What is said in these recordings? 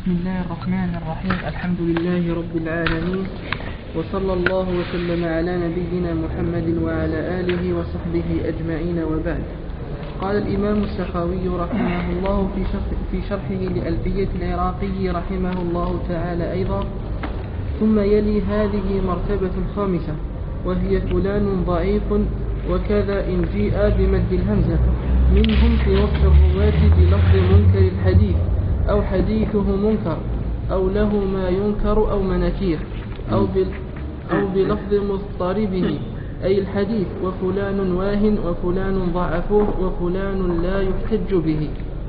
بسم الله الرحمن الرحيم. الحمد لله رب العالمين، وصلى الله وسلم على نبينا محمد وعلى آله وصحبه أجمعين، وبعد. قال الإمام السخاوي رحمه الله في شرحه لألفية العراقي رحمه الله تعالى أيضا: ثم يلي هذه مرتبة خامسة، وهي فلان ضعيف وكذا إن جيء بمد الهمزة، منهم في وصف الرواة بلفظ منكر الحديث، أو حديثه منكر، أو له ما ينكر أو مناكير، أو بلفظ مضطربه أي الحديث، وفلان واهن، وفلان ضعفوه، وفلان لا يحتج به.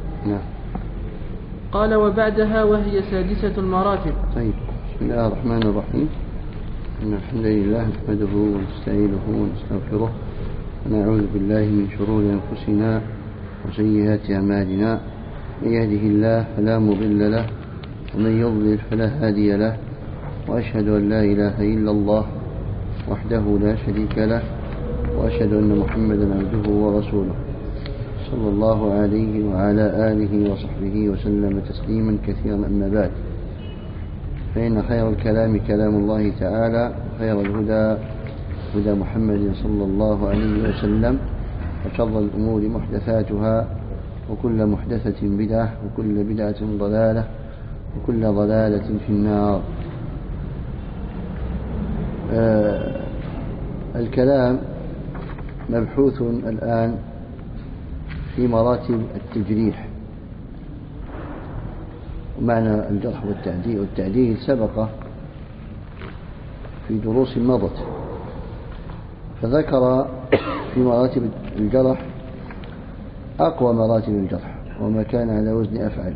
قال: وبعدها وهي سادسة المراتب. طيب، بسم الله الرحمن الرحيم. إن الحمد لله نحمده ونستعينه ونستغفره ونعوذ بالله من شرور أنفسنا وسيئات أعمالنا. من يهده الله فلا مضل له، ومن يضلل فلا هادي له، وأشهد أن لا إله إلا الله وحده لا شريك له، وأشهد أن محمدا عبده ورسوله صلى الله عليه وعلى آله وصحبه وسلم تسليما كثيرا. أما بعد، فإن خير الكلام كلام الله تعالى، وخير الهدى هدى محمد صلى الله عليه وسلم، وشر الأمور محدثاتها، وكل محدثة بدعة، وكل بدعة ضلالة، وكل ضلالة في النار. الكلام مبحوث الآن في مراتب التجريح، ومعنى الجرح والتعديل سبق في دروس مضت، فذكر في مراتب الجرح أقوى مراتب الجرح، وما كان على وزن أفعل،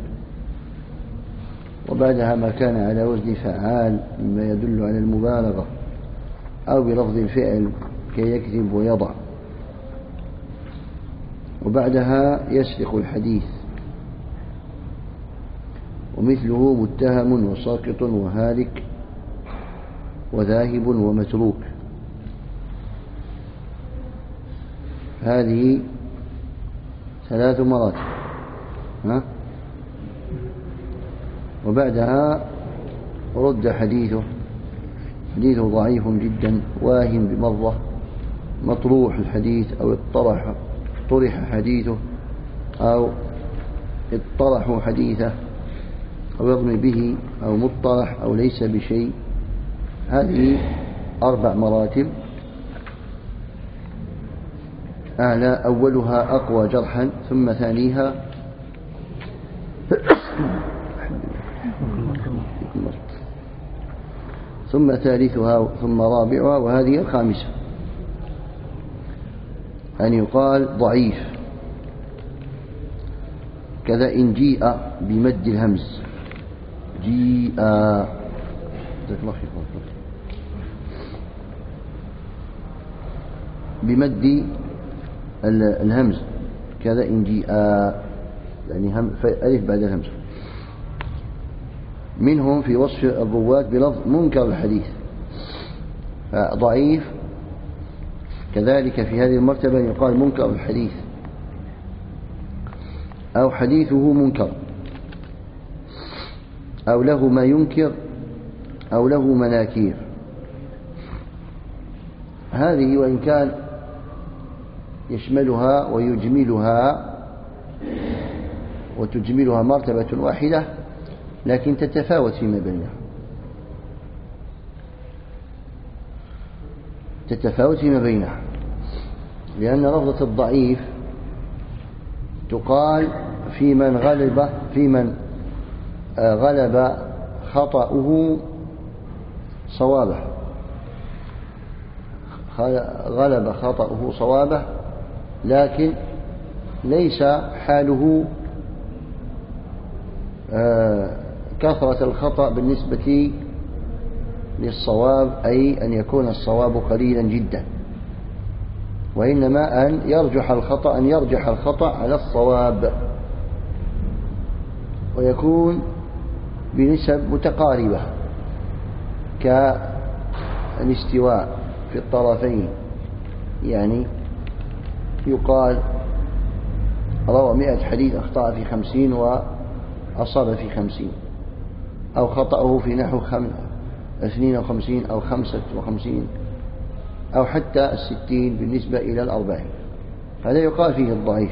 وبعدها ما كان على وزن فعال مما يدل على المبالغة، أو بلفظ الفعل كي يكذب ويضع، وبعدها يسرق الحديث، ومثله متهم وساقط وهالك وذاهب ومتروك. هذه 3 مراتب. وبعدها رد حديثه ضعيف جدا، واهن بمرة، مطروح الحديث، أو طرح حديثه، أو اطرحوا حديثه، أو يضمي به، أو مطرح، أو ليس بشيء. هذه 4 مراتب. أعلى أولها أقوى جرحا، ثم ثانيها ثم ثالثها، ثم رابعها، وهذه الخامسة. أن يقال ضعيف، كذا إن جيء بمد الهمز، جيء بمد الهمز، كذا إن جيء، يعني ألف بعد الهمز. منهم في وصف الرواة بلفظ منكر الحديث، ضعيف كذلك في هذه المرتبة يقال منكر الحديث، أو حديثه منكر، أو له ما ينكر، أو له مناكير. هذه وإن كان يشملها ويجملها وتجملها مرتبة واحدة، لكن تتفاوت فيما بينها، لأن لفظة الضعيف تقال في من غلب خطأه صوابه، لكن ليس حاله كثرة الخطأ بالنسبة للصواب، أي أن يكون الصواب قليلا جدا، وإنما أن يرجح الخطأ على الصواب، ويكون بنسب متقاربة كالاستواء في الطرفين. يعني يقال روى 100 حديث أخطأ في 50 وأصاب في 50، أو خطأه في نحو 52 أو 55 أو حتى 60 بالنسبة إلى 40، هذا يقال فيه الضعيف.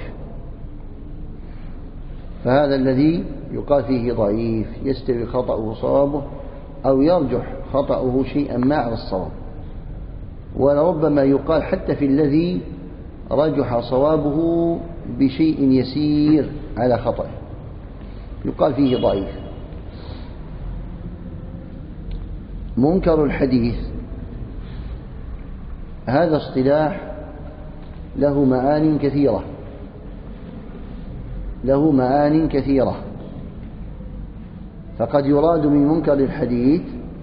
فهذا الذي يقال فيه ضعيف يستوي خطأه وصوابه، أو يرجح خطأه شيئا ما على الصواب. ولربما يقال حتى في الذي رجح صوابه بشيء يسير على خطأه يقال فيه ضعيف. منكر الحديث هذا اصطلاح له معان كثيرة، فقد يراد من منكر الحديث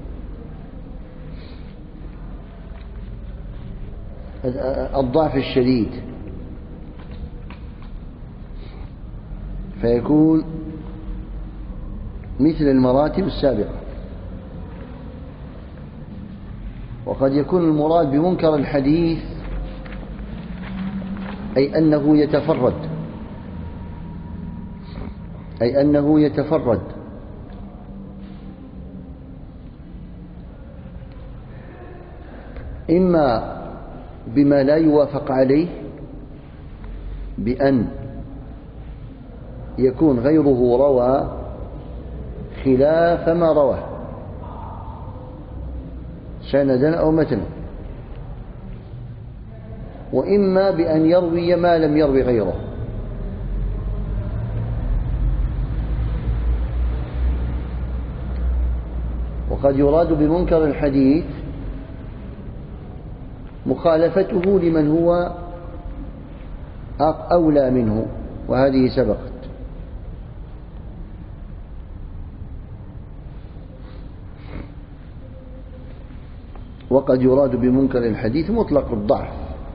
الضعف الشديد، فيكون مثل المراتب السابقة. وقد يكون المراد بمنكر الحديث أي أنه يتفرد إما بما لا يوافق عليه، بأن يكون غيره روى خلاف ما رواه سندا أو متنا، وإما بأن يروي ما لم يروي غيره. وقد يراد بمنكر الحديث مخالفته لمن هو أولى منه، وهذه سبقت. وقد يراد بمنكر الحديث مطلق الضعف،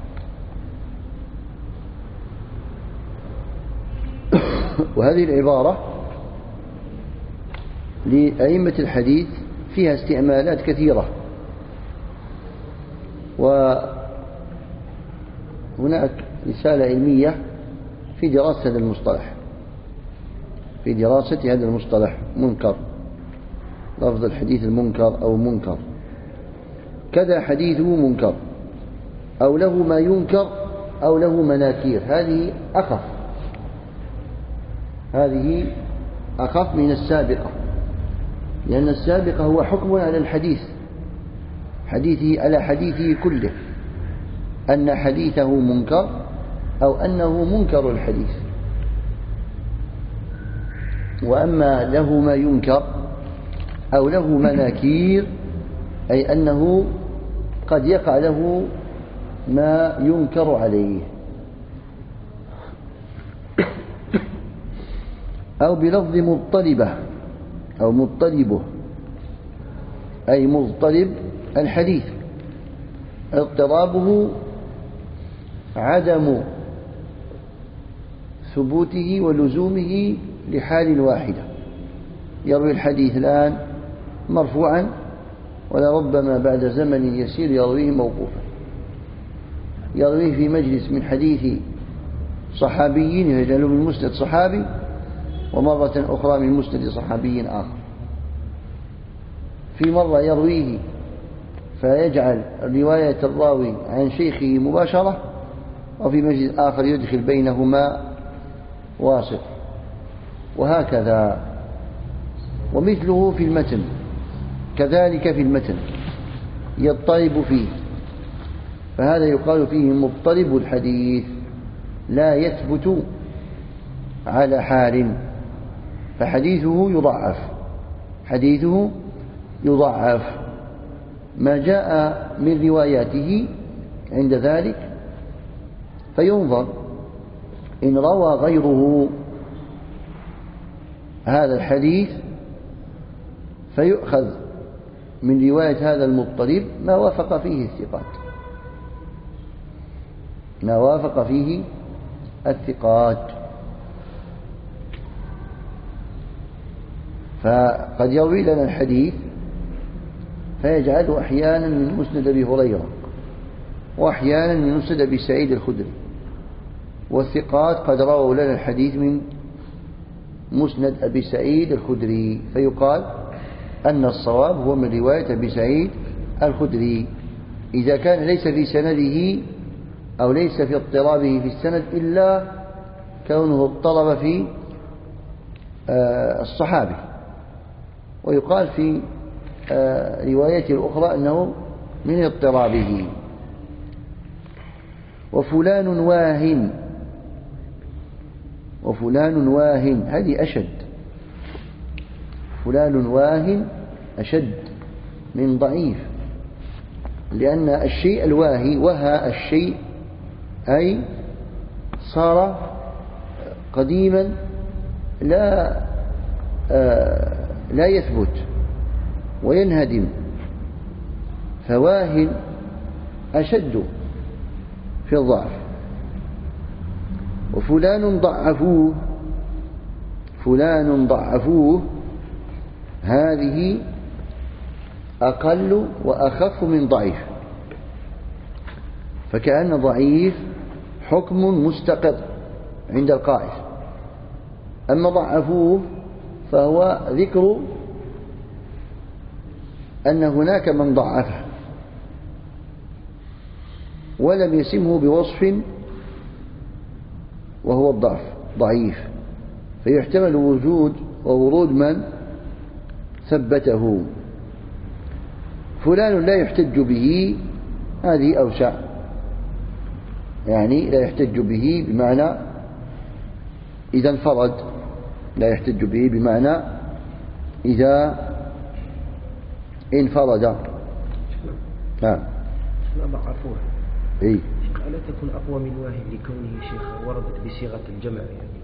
وهذه العبارة لأئمة الحديث فيها استعمالات كثيرة. وهناك رسالة علمية في دراسة هذا المصطلح منكر، لفظ الحديث المنكر أو منكر كذا، حديثه منكر أو له ما ينكر أو له مناكير. هذه أخف من السابقة، لأن السابقة هو حكم على الحديث على حديثه كله، أن حديثه منكر أو أنه منكر الحديث. وأما له ما ينكر أو له مناكير أي أنه قد يقع له ما ينكر عليه. أو بلفظ مضطربة أو مضطربه أي مضطرب الحديث، اضطرابه عدم ثبوته ولزومه لحال واحدة، يروي الحديث الآن مرفوعا ولربما بعد زمن يسير يرويه موقوفا، يرويه في مجلس من حديث صحابي يجعله من مسند صحابي، ومرة أخرى من مسند صحابي آخر. في مرة يرويه فيجعل رواية الراوي عن شيخه مباشرة، وفي مجلس آخر يدخل بينهما واسط، وهكذا. ومثله في المتن، كذلك في المتن يضطرب فيه، فهذا يقال فيه مضطرب الحديث، لا يثبت على حال، فحديثه يضعف ما جاء من رواياته. عند ذلك فينظر إن روى غيره هذا الحديث فيؤخذ من رواية هذا المضطرب ما وافق فيه الثقات. فقد يروي لنا الحديث فيجعله أحيانا من مسند أبي هريرة، وأحيانا من مسند أبي سعيد الخدري، والثقات قد رووا لنا الحديث من مسند أبي سعيد الخدري، فيقال أن الصواب هو من رواية أبي سعيد الخدري إذا كان ليس في سنده أو ليس في اضطرابه في السند إلا كونه اضطرب في الصحابي. ويقال في روايته الأخرى أنه من اضطرابه. وفلان واهن، وفلان واهن هذه أشد، فلان واهن أشد من ضعيف، لأن الشيء الواهي وهى الشيء أي صار قديما لا يثبت وينهدم، فواهن أشد في الضعف. وفلان ضعفوه، فلان ضعفوه هذه أقل وأخف من ضعيف، فكأن ضعيف حكم مستقر عند القائل، أما ضعفوه فهو ذكر أن هناك من ضعفه ولم يسمه بوصف وهو الضعف ضعيف، فيحتمل وجود وورود من ثبته. فلان لا يحتج به هذه أوسع، يعني لا يحتج به بمعنى إذا انفرد، لا يحتج به بمعنى إذا انفرد. نعم. ضعفوه. إيه. ألا تكون أقوى من واهن لكونه شيخ وردت بصيغة الجمع يعني؟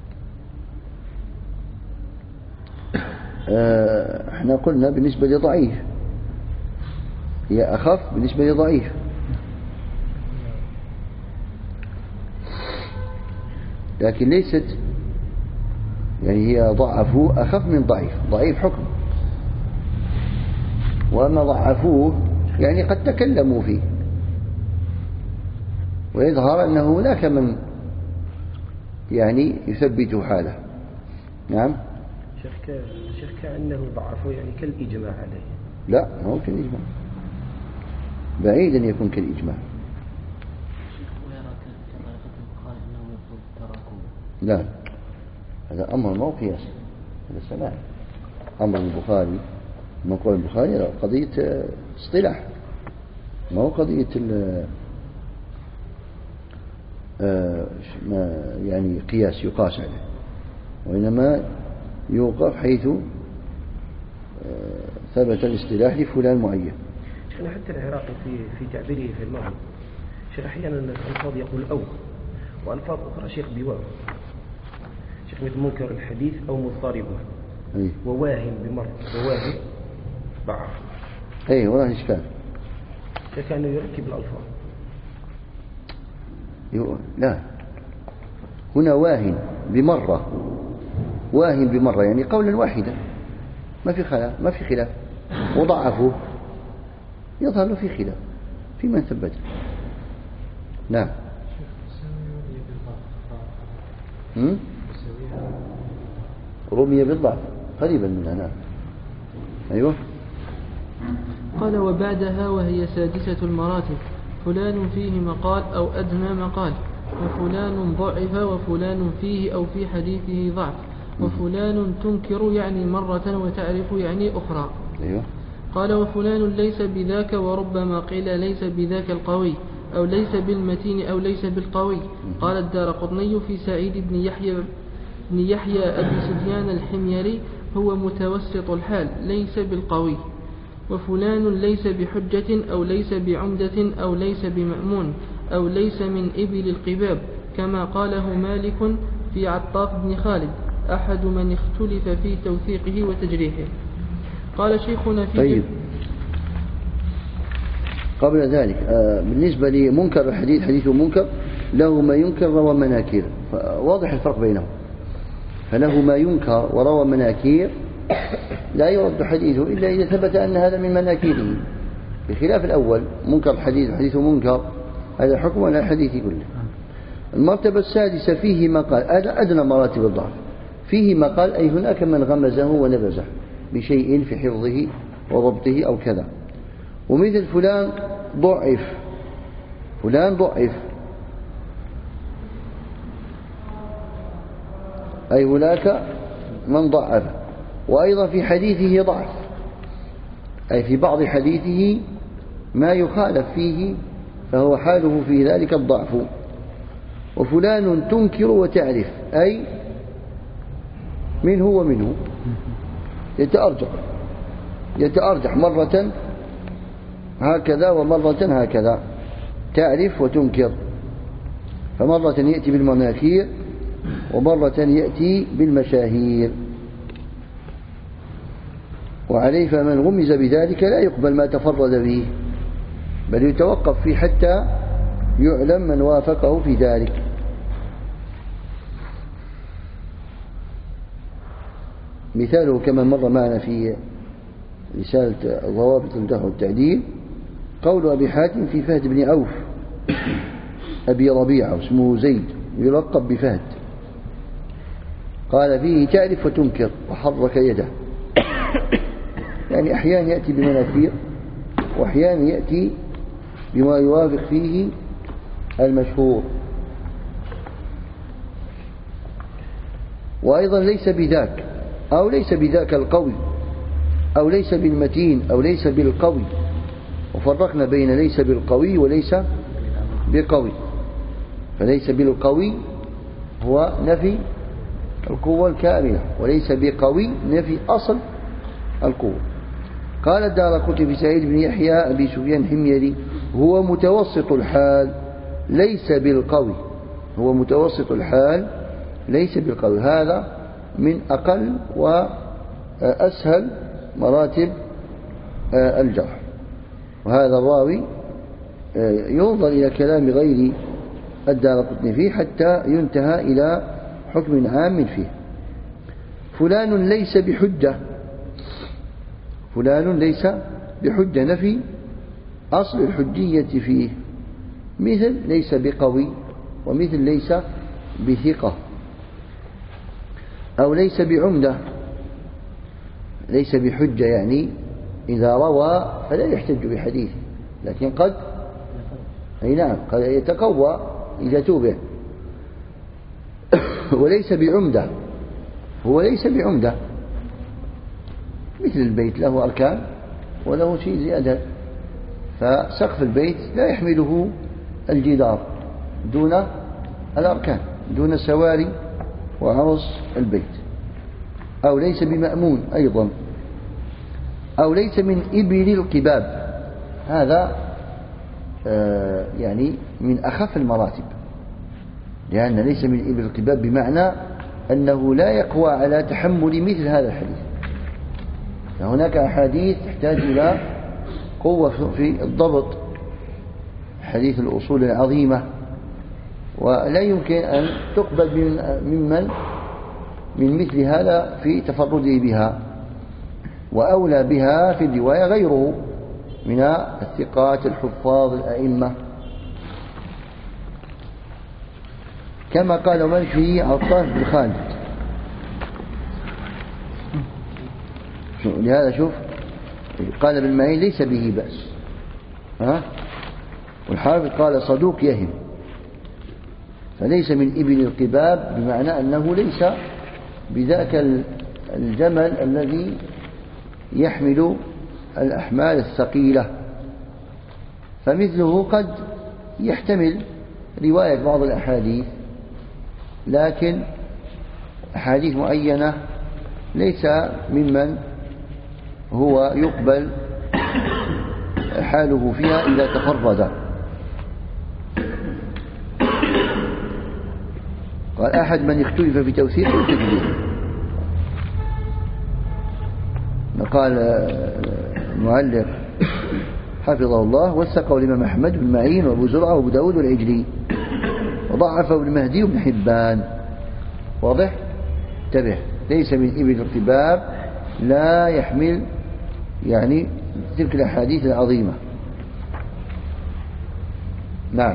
احنا قلنا بالنسبة لضعيف هي أخف بالنسبة لضعيف، لكن ليست يعني هي ضعفوه أخف من ضعيف، ضعيف حكم، وأما ضعفوه يعني قد تكلموا فيه ويظهر أنه هناك من يعني يثبت حاله. نعم. شيخ كأنه ضعفه يعني كالإجماع عليه. لا ما هو كالإجماع، بعيد أن يكون كالإجماع. لا هذا أمر ما هو قياس، هذا سماع. أمر البخاري من قول البخاري قضية اصطلاح، ما هو قضية يعني قياس يقاس عليه، وإنما يوقف حيث ثبت الاصطلاح لفلان معين. شيخنا حتى العراقي في تعبيره في الماضي شيخ أحيانا الألفاظ يقول أو، وألفاظ أخرى شيخ بواو، شيخ مثل منكر الحديث أو مضطربه، وواهن بمر، وواهن ضعف. أي ولا إشكال. كان يركب الألفاظ. لا هنا واهن بمرة، واهن بمرة يعني قولا واحدا ما في خلاف، وضعفه يظهر له في خلاف في من ثبته. نعم. رمي بالضعف قريبا منها. نعم. أيوه. قال وبعدها وهي سادسة المراتب فلان فيه مقال أو أدنى مقال، وفلان ضعف، وفلان فيه أو في حديثه ضعف، وفلان تنكر يعني مرة وتعرف يعني أخرى. أيوه. قال وفلان ليس بذاك، وربما قيل ليس بذاك القوي، أو ليس بالمتين أو ليس بالقوي. قال الدارقطني في سعيد بن يحيى أبي سفيان الحميري هو متوسط الحال ليس بالقوي. وفلان ليس بحجة أو ليس بعمدة أو ليس بمأمون أو ليس من إبل القباب، كما قاله مالك في عطاف بن خالد أحد من اختلف في توثيقه وتجريحه. قال شيخنا في طيب قبل ذلك بالنسبة لمنكر الحديث، حديث منكر له ما ينكر روى مناكير، واضح الفرق بينهم. فله ما ينكر وروى مناكير لا يرد حديثه إلا إذا ثبت أن هذا من مناكيره، بخلاف الأول منكر الحديث حديث منكر هذا حكم على الحديث كله. المرتبة السادسة فيه مقال، أدنى مراتب الضعف، فيه مقال أي هناك من غمزه ونبذه، بشيء في حفظه وضبطه أو كذا. ومثل فلان ضعف، فلان ضعف، أي هناك من ضعف. وأيضا في حديثه ضعف، أي في بعض حديثه ما يخالف فيه فهو حاله في ذلك الضعف. وفلان تنكر وتعرف، أي منه ومنه يتأرجح مرة هكذا ومرة هكذا، تعرف وتنكر، فمرة يأتي بالمناكير ومرة يأتي بالمشاهير. وعليه فمن غمز بذلك لا يقبل ما تفرد به، بل يتوقف فيه حتى يعلم من وافقه في ذلك. مثاله كما مر معنا في رسالة ضوابط الجرح والتعديل قول أبي حاتم في فهد بن عوف أبي ربيعة اسمه زيد يلقب بفهد، قال فيه تعرف وتنكر وحرك يده، يعني أحيانا يأتي بمناكير وأحيانا يأتي بما يوافق فيه المشهور. وأيضا ليس بذاك، أو ليس بذاك القوي، أو ليس بالمتين، أو ليس بالقوي. وفرقنا بين ليس بالقوي وليس بقوي. فليس بالقوي هو نفي القوة الكاملة، وليس بقوي نفي أصل القوة. قال الدارقطني في سعيد بن يحيى أبي سفيان حميري هو متوسط الحال ليس بالقوي، هو متوسط الحال ليس بالقوي. هذا من أقل وأسهل مراتب الجرح. وهذا الراوي ينظر إلى كلام غير الدارقطني فيه حتى ينتهى إلى حكم عام فيه. فلان ليس بحجة، فلان ليس بحجة نفي أصل الحجية فيه، مثل ليس بقوي، ومثل ليس بثقة، أو ليس بعمدة. ليس بحجة يعني إذا روى فلا يحتج بحديث، لكن قد أي نعم قد يتقوى إذا توبع. وليس بعمدة، هو ليس بعمدة، مثل البيت له أركان وله شيء زيادة، فسقف البيت لا يحمله الجدار دون الأركان، دون سواري وعرس البيت. أو ليس بمأمون أيضا، أو ليس من إبل القباب، هذا يعني من أخف المراتب، لأن ليس من إبل القباب بمعنى أنه لا يقوى على تحمل مثل هذا الحديث. فهناك أحاديث تحتاج إلى قوة في الضبط، حديث الأصول العظيمة، ولا يمكن أن تقبل من مثل هذا في تفرده بها. وأولى بها في الرواية غيره من الثقات الحفاظ الأئمة، كما قال من في عطاف بن خالد. لهذا شوف قال ابن معين ليس به بأس، والحافظ قال صدوق يهم. فليس من إبل القباب بمعنى أنه ليس بذاك الجمل الذي يحمل الأحمال الثقيلة، فمثله قد يحتمل رواية بعض الأحاديث، لكن أحاديث معينة ليس ممن هو يقبل حاله فيها إذا تفرد. قال أحد من اختلف في توثيق وتكذيب. قال المعلق حفظه الله وثقه الإمام أحمد بن معين وأبو زرعة وأبو داود والعجلي، وضعفه ابن مهدي وابن حبان. واضح؟ انتبه، ليس من إبل القباب، لا يحمل يعني تلك الأحاديث العظيمة. نعم.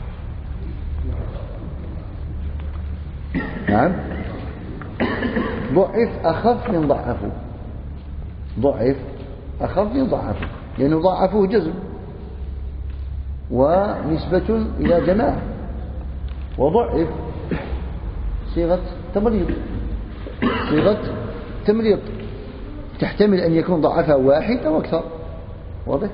نعم ضعف أخف من ضعفه، ضعف أخف من ضعفه، لأنه ضعفه جزم ونسبة إلى جماعة، وضعف صيغة تمريض، صيغة تمريض تحتمل أن يكون ضعفها واحد أو أكثر. واضح؟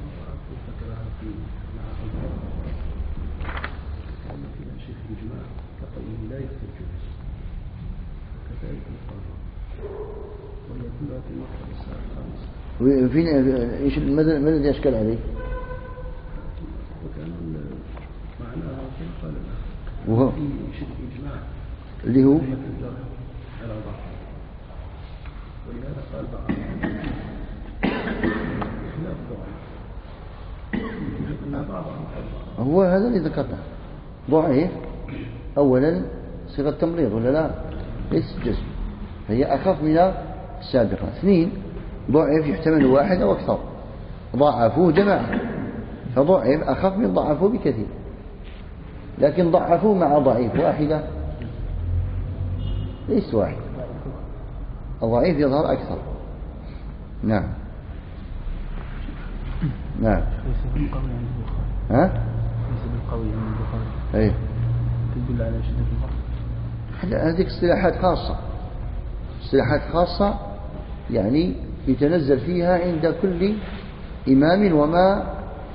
فين ايش ما الذي اشكل عليه؟ وكان معناها كيف قال وهو في شبه اجماع اللي هو على بعض، ولهذا قال بعض خلاف ضعيف. هو هذا اللي ذكرته، ضعيف اولا صيغه تمريض ولا لا؟ ليس جزم، هي اخف من السابقه. اثنين، ضعف يحتمل واحد أو أكثر، ضعفوه جماعة، فضعف أخف من ضعفوه بكثير، لكن ضعفوه مع ضعيف واحدة ليس واحد، الضعيف يظهر أكثر. نعم نعم. ليس بالقوي عند البخاري. ها؟ ليس بالقوي عند البخاري. ايه. تدل على شدة الضعف. هذه اصطلاحات خاصة، اصطلاحات خاصة يعني يتنزل فيها عند كل إمام وما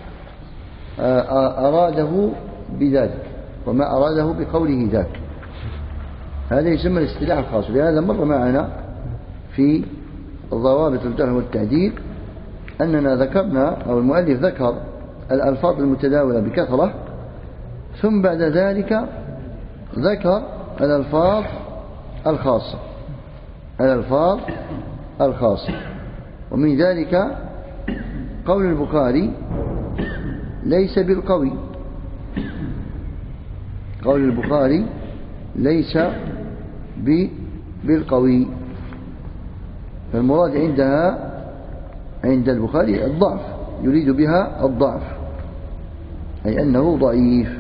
أراده بذلك وما أراده بقوله ذاك، هذا يسمى الاصطلاح الخاص. لهذا مر معنا في ضوابط الجرح والتعديل أننا ذكرنا أو المؤلف ذكر الألفاظ المتداولة بكثرة، ثم بعد ذلك ذكر الألفاظ الخاصة، الألفاظ الخاصة. ومن ذلك قول البخاري ليس بالقوي، قول البخاري ليس بالقوي، فالمراد عندها عند البخاري الضعف، يريد بها الضعف، أي أنه ضعيف.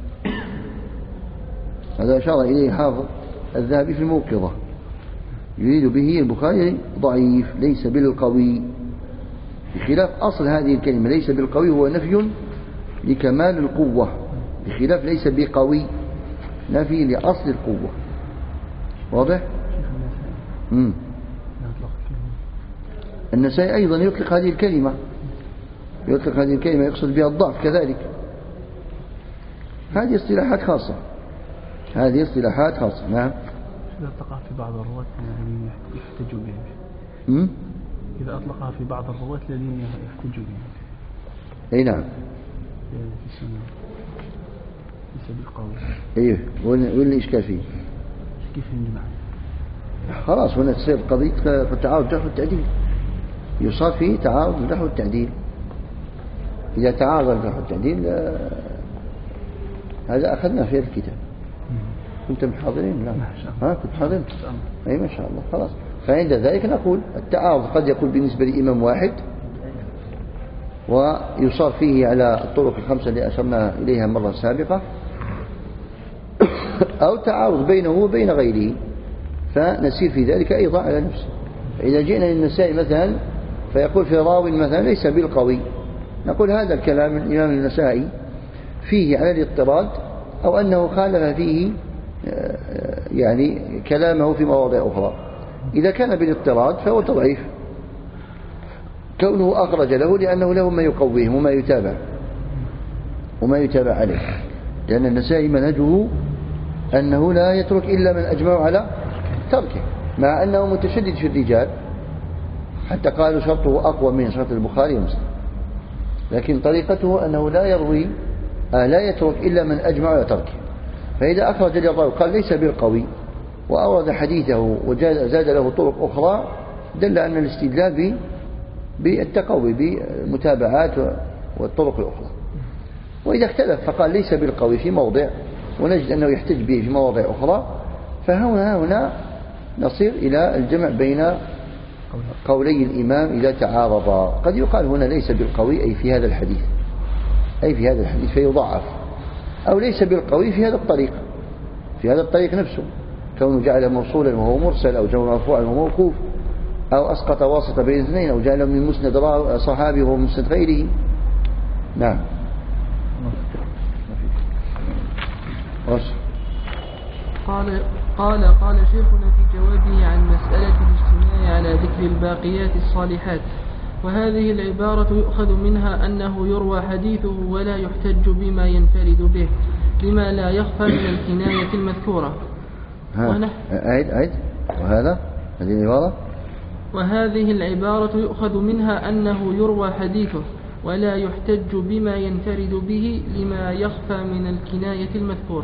هذا أشار إليه حافظ الذهبي في الموقظة، يريد به البخاري ضعيف ليس بالقوي، بخلاف أصل هذه الكلمة ليس بالقوي هو نفي لكمال القوة، بخلاف ليس بقوي نفي لأصل القوة. واضح؟ النسائي أيضا يطلق هذه الكلمة، يطلق هذه الكلمة يقصد بها الضعف كذلك. هذه اصطلاحات خاصة، هذه اصطلاحات خاصة. نعم. إذا أطلقها في بعض الرواة الذين يحتجوا بهم. إذا أطلقها في بعض الرواة الذين يحتجوا بهم. أي نعم. في السنة ليس بالقوي. إيه، وين الإشكال فيه؟ كيف نجمع؟ خلاص هنا تصير قضية تعارض الجرح والتعديل، يصاب فيه تعارض الجرح والتعديل. إذا تعارض الجرح والتعديل هذا أخذنا في الكتاب. كنت محاضرين؟ لا. ها كنت حاضر؟ أي ما شاء الله. خلاص، فعند ذلك نقول التعارض قد يكون بالنسبة لإمام واحد ويصار فيه على الطرق الخمسة اللي أشرنا إليها مرة سابقة، أو تعارض بينه وبين غيره فنسير في ذلك أيضا على نفسه. فإذا جئنا للنسائي مثلا فيقول في راو مثلا ليس بالقوي، نقول هذا الكلام الإمام النسائي فيه على الاضطراد، أو أنه خالف فيه يعني كلامه في مواضع أخرى. إذا كان بالاضطراد فهو تضعيف، كونه أخرج له لأنه له ما يقويه وما يتابع عليه، لأن النسائي منهجه أنه لا يترك إلا من أجمع على تركه، مع أنه متشدد في الرجال حتى قالوا شرطه أقوى من شرط البخاري ومسلم، لكن طريقته أنه لا يروي لا يترك إلا من أجمع على تركه. فإذا أخرج الراوي قال ليس بالقوي وأورد حديثه وزاد له طرق أخرى، دل أن الاستدلال بالتقوي بالمتابعات والطرق الأخرى. وإذا اختلف فقال ليس بالقوي في موضع ونجد أنه يحتج به في مواضع أخرى، فهنا نصير إلى الجمع بين قولي الإمام إذا تعارضا. قد يقال هنا ليس بالقوي أي في هذا الحديث، أي في هذا الحديث فيضعف، أو ليس بالقوي في هذا الطريق، في هذا الطريق نفسه كونه جعل موصولا وهو مرسل، أو جعل مرفوعا وهو موقوف، أو أسقط واسطة بين اثنين، أو جعله من مسند صحابي وهو مسند غيره. نعم. قال شيخنا في جوابه عن مسألة الاجتماع على ذكر الباقيات الصالحات: وهذه العبارة يؤخذ منها أنه يروى حديثه ولا يحتج بما ينفرد به لما لا يخفى من الكناية المذكورة. أعد. هذه العبارة. وهذه العبارة يؤخذ منها أنه يروى حديثه ولا يحتج بما ينفرد به لما يخفى من الكناية المذكورة.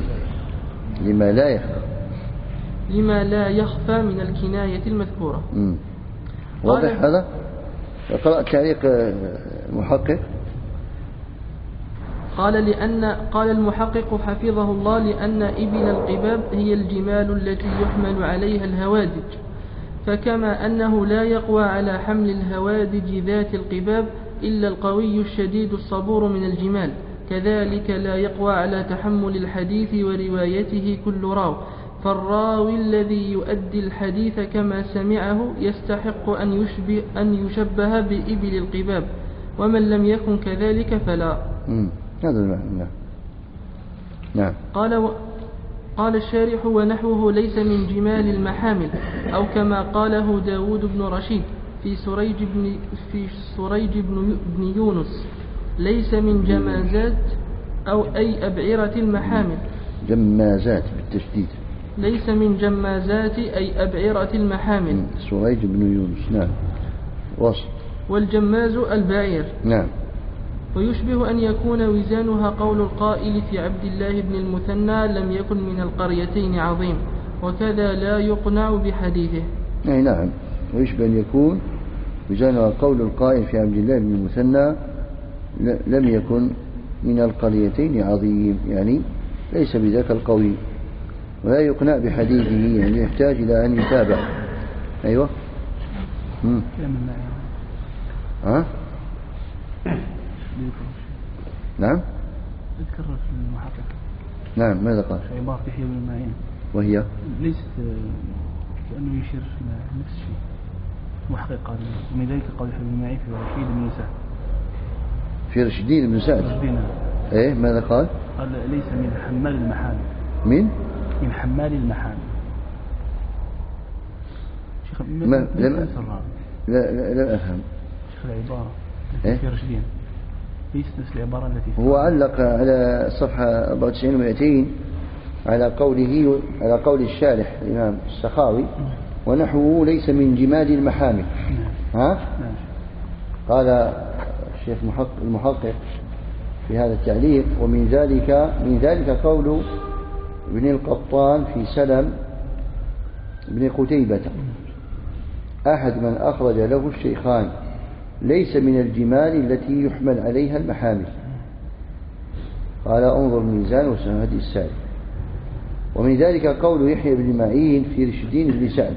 لما لا يخفى من الكناية المذكورة. واضح هذا؟ قرأت تعليق المحقق. قال المحقق حفظه الله: لأن إبل القباب هي الجمال التي يحمل عليها الهوادج، فكما أنه لا يقوى على حمل الهوادج ذات القباب إلا القوي الشديد الصبور من الجمال، كذلك لا يقوى على تحمل الحديث وروايته كل راو، فالراوي الذي يؤدي الحديث كما سمعه يستحق أن يشبه بإبل القباب، ومن لم يكن كذلك فلا. هذا المعنى. نعم. قال الشارح: ونحوه ليس من جمال المحامل، أو كما قاله داود بن رشيد في سريج بن يونس: ليس من جمازات أو أي أبعرة المحامل. جمازات بالتشديد. ليس من جمازات أي أبعرة المحامل. سريج بن يونس. نعم. وصل. والجماز البعير. نعم. ويشبه أن يكون وزانها قول القائل في عبد الله بن المثنى: لم يكن من القريتين عظيم، وكذا لا يقنع بحديثه. أي نعم. ويشبه أن يكون وزانها قول القائل في عبد الله بن المثنى: لم يكن من القريتين عظيم، يعني ليس بذاك القوي، ولا يقنع بحديثه، يعني يحتاج إلى أن يتابع. أيوة. ها؟ نعم. ذكر في المحقق. نعم. ماذا قال؟ عبارة يحيى بن معين، وهي ليست كأنه يشير إلى نفس الشيء. المحقق قال: ومن ذلك قول يحيى بن معين في رشيد بن سعد. في رشدين بن سعد. إيه ماذا قال؟ قال: ليس من حمال المحامل. من حمال المحامل. شيخ لا أفهم. شيخ العبارة في رشدين ليست نفس العبارة التي هو علق على الصفحة 94 و200 على قول الشارح الإمام السخاوي: ونحوه ليس من جمال المحامل. ها؟ قال الشيخ المحقق في هذا التعليق: ومن ذلك قول ابن القطان في سلم ابن قتيبة أحد من أخرج له الشيخان: ليس من الجمال التي يحمل عليها المحامل. قال: انظر الميزان وسنهدي السالك. ومن ذلك قول يحيى بن معين في رشدين بن سعد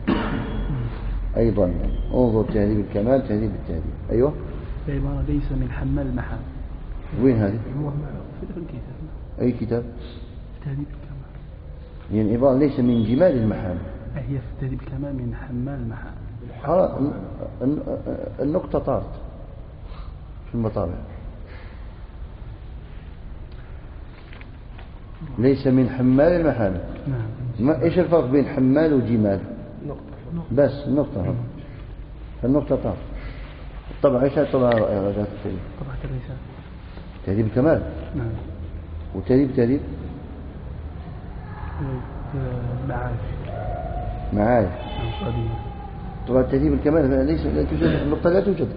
أيضا. انظر تهذيب الكمال تهذيب التهذيب. أيوة. العبارة ليس من حمال المحامل. وين هذه؟ في الكتاب. أي كتاب؟ تهذيب الكمال. يعني عبارة ليس من جمال المحامل. هي في تهذيب الكمال من حمال المحامل. النقطة طارت في المطابع. ليس من حمال المحامل. نعم. إيش الفرق بين حمال وجمال؟ بس النقطة. النقطة طارت. طبعا إيش طبعا رجعت التهذيب؟ طبعا الرسالة. تهذيب الكمال. نعم. وتهذيب معارف. طبعا تهذيب الكمال لا توجد النقطة، لا توجد.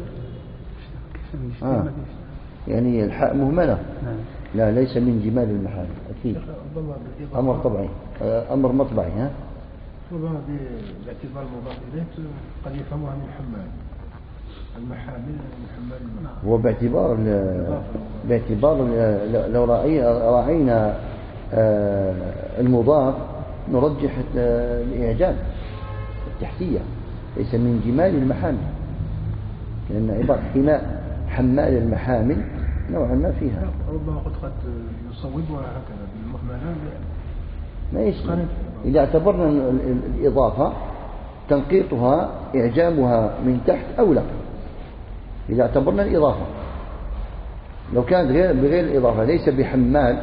يعني الحاء مهملة. لا ليس من جمال المحامل أكيد. أمر طبيعي، أمر مطبعي. ها. ربما باعتبار المضاف إليه قد يفهمها من حمال المحامل من حمال المحامل. هو باعتبار لو رأينا المضاف نرجح الإعجاب التحتية. ليس من جمال المحامل، لأن عبارة حمال المحامل نوعا ما فيها. ربما قد يصوبها هكذا بالمهملان. ما يشكل. إذا اعتبرنا الإضافة تنقيطها إعجامها من تحت أولى. إذا اعتبرنا الإضافة لو كانت بغير الإضافة ليس بحمال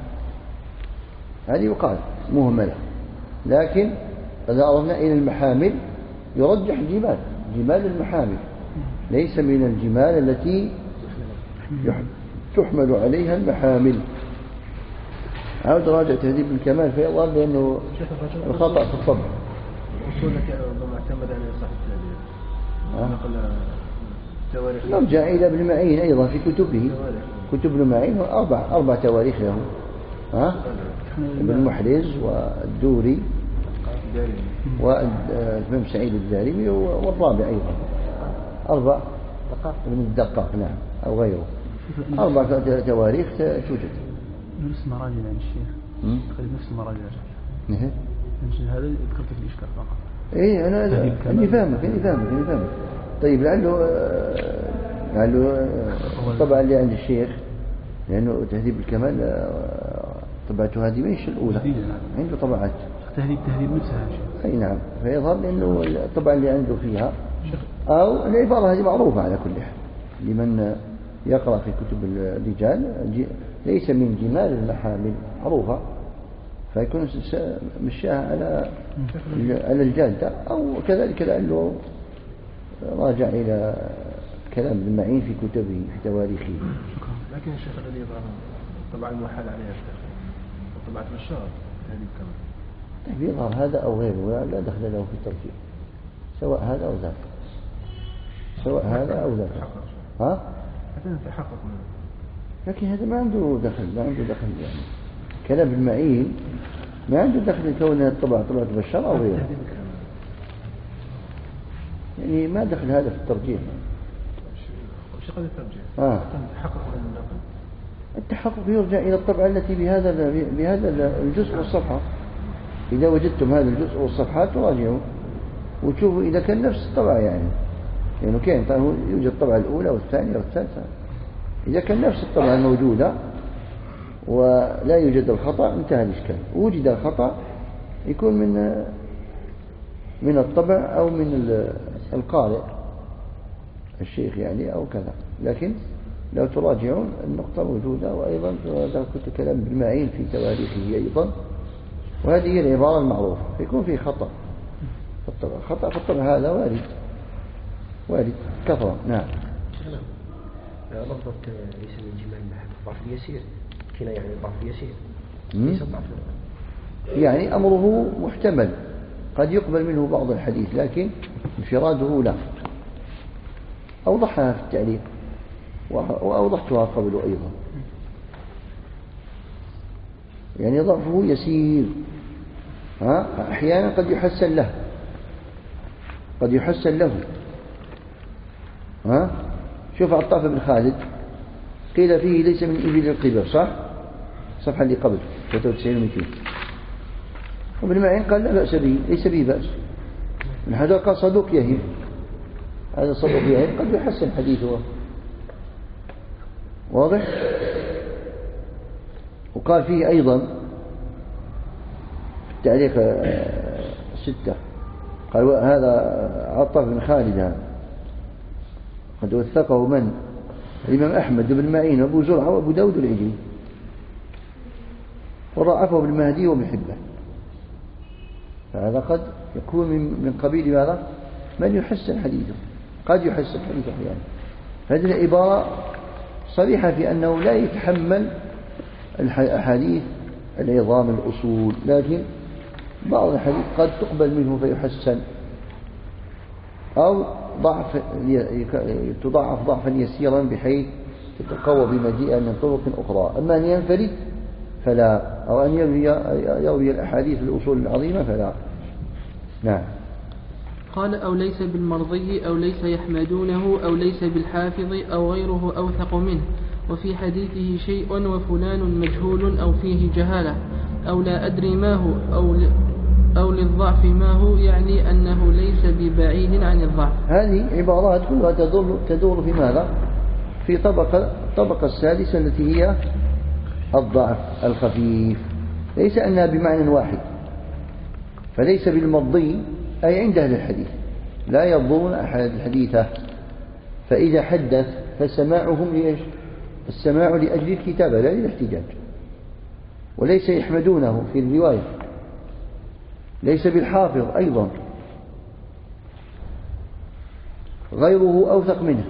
هذه يقال مهملة، لكن إذا أضفنا إلى المحامل يرجح جمال المحامل ليس من الجمال التي تحمل عليها المحامل. عاود راجع تهذيب الكمال فيظل لأنه الخطأ في الطبع. أصولك معتمد على صحة التعبير. نقل تواريخ. نرجع إلى ابن معين أيضا في كتبه، كتب ابن معين أربع تواريخ له، ابن محرز والدوري وابن سعيد الدارمي والرابع أيضا 4 ابن الدقاق نعم أو غيره 4 تواريخ توجد. نفس مراجع عن الشيخ تقريبا نفس المراجع هذا ذكرت في الإشكال فقط. إيه أنا إني فاهمك. طيب لعله طبعا اللي عند الشيخ لأنه تهذيب الكمال طبعته هذه مش الأولى عنده طبعات تهذيب نفسها. أي نعم فيظهر لأنه طبعا اللي عنده فيها أو العبارة هذه معروفة على كل حال لمن يقرأ في كتب الرجال ليس من جمال المحامل معروفة فيكون مشاها على الجادة أو كذلك لأنه راجع إلى كلام ابن معين في كتبه في تواريخه. لكن الشيخ الذي يظهر طبعا المحال عليها طبعة بشار هذه كمان يظهر هذا أو غيره لا دخل له في الترجيح سواء هذا أو ذاك ها؟ هذا نتحقق منه لكن هذا ما عنده دخل يعني كلام ابن معين ما عنده دخل كون طبعة بشار أو غيره يعني ما دخل هذا في الترجيح. وش قد الترجيح؟ التحقق من النقل التحقق يرجع إلى الطبعة التي بهذا الجزء والصفحة. إذا وجدتم هذا الجزء والصفحات تراجعوا وتشوفوا إذا كان نفس الطبعة يعني كان يوجد الطبعة الأولى والثانية والثالثة إذا كان نفس الطبعة الموجودة ولا يوجد الخطأ انتهى الإشكال. وجد الخطأ يكون من الطبع أو من القارئ الشيخ يعني أو كذا. لكن لو تراجعون النقطة موجودة وأيضا كنت كلام ابن معين في تواريخه أيضا وهذه هي العبارة المعروفة فيكون فيه خطأ في الطبع. خطأ في الطبع هذا وارد كثرة. نعم لفظة ليس من جمال الضعف اليسير كنا يعني الضعف اليسير ليس الضعف يعني أمره محتمل قد يقبل منه بعض الحديث لكن انفراده لا. أوضحها في التعليق وأوضحتها قبل أيضا يعني ضعفه يسير أحيانا قد يحسن له شوف عطاف بن خالد قيل فيه ليس من إبل القبر صح صفحة اللي قبل 93 و200 وابن معين قال لا بأس به ليس به بأس. من هذا قال صدوق يهم هذا صدوق يهم قد يحسن حديثه واضح. وقال فيه أيضا في التعليق 6 قال هذا عطاف بن خالد هذا قد وثقه من الإمام أحمد بن معين وأبو زرعة وأبو داود العجلي وضعفه ابن مهدي وابن حبان. فهذا قد يكون من قبيل ماذا من يحسن حديثه قد يحسن حديثه أحيانا. هذه العبارة صريحة في أنه لا يتحمل الحديث العظام الأصول لكن بعض الحديث قد تقبل منه فيحسن أو تضاعف ضعفا يسيرا بحيث تتقوى بمجيئة من طرق أخرى. أما أن ينفرد فلا أو أن يروي الأحاديث الأصول العظيمة فلا. نعم قال أو ليس بالمرضي أو ليس يحمدونه أو ليس بالحافظ أو غيره أوثق منه وفي حديثه شيء وفلان مجهول أو فيه جهالة أو لا أدري ما هو أو للضعف ما هو يعني أنه ليس ببعيد عن الضعف. هذه عبارات كلها تدور في ماذا في الطبقة السادسة التي هي الضعف الخفيف ليس أنها بمعنى واحد فليس بالمضي أي عند أهل الحديث، لا يضون أحد حديثه. فإذا حدث فسماعهم ليش؟ السماع لأجل الكتابة لا للاحتجاج، وليس يحمدونه في الرواية، ليس بالحافظ أيضا، غيره أوثق منه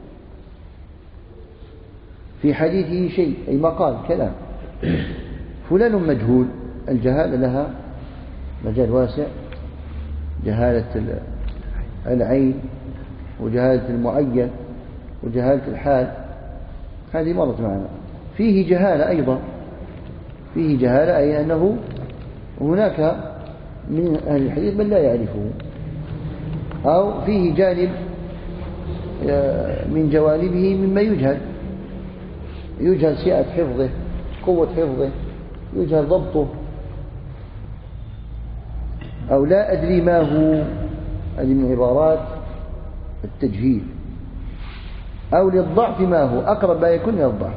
في حديثه شيء، أي مقال كلام. فلان مجهول، الجهالة لها مجال واسع، جهالة العين وجهالة المعين وجهالة الحال، هذه مرت معنا. فيه جهالة أيضا، فيه جهالة أي أنه هناك من أهل الحديث من لا يعرفه، أو فيه جانب من جوانبه مما يجهل، يجهل سعة حفظه، قوة حفظه، يجهل ضبطه، أو لا أدري ما هو، هذه من عبارات التجهيل، أو للضعف ما هو، أقرب ما يكون إلى الضعف.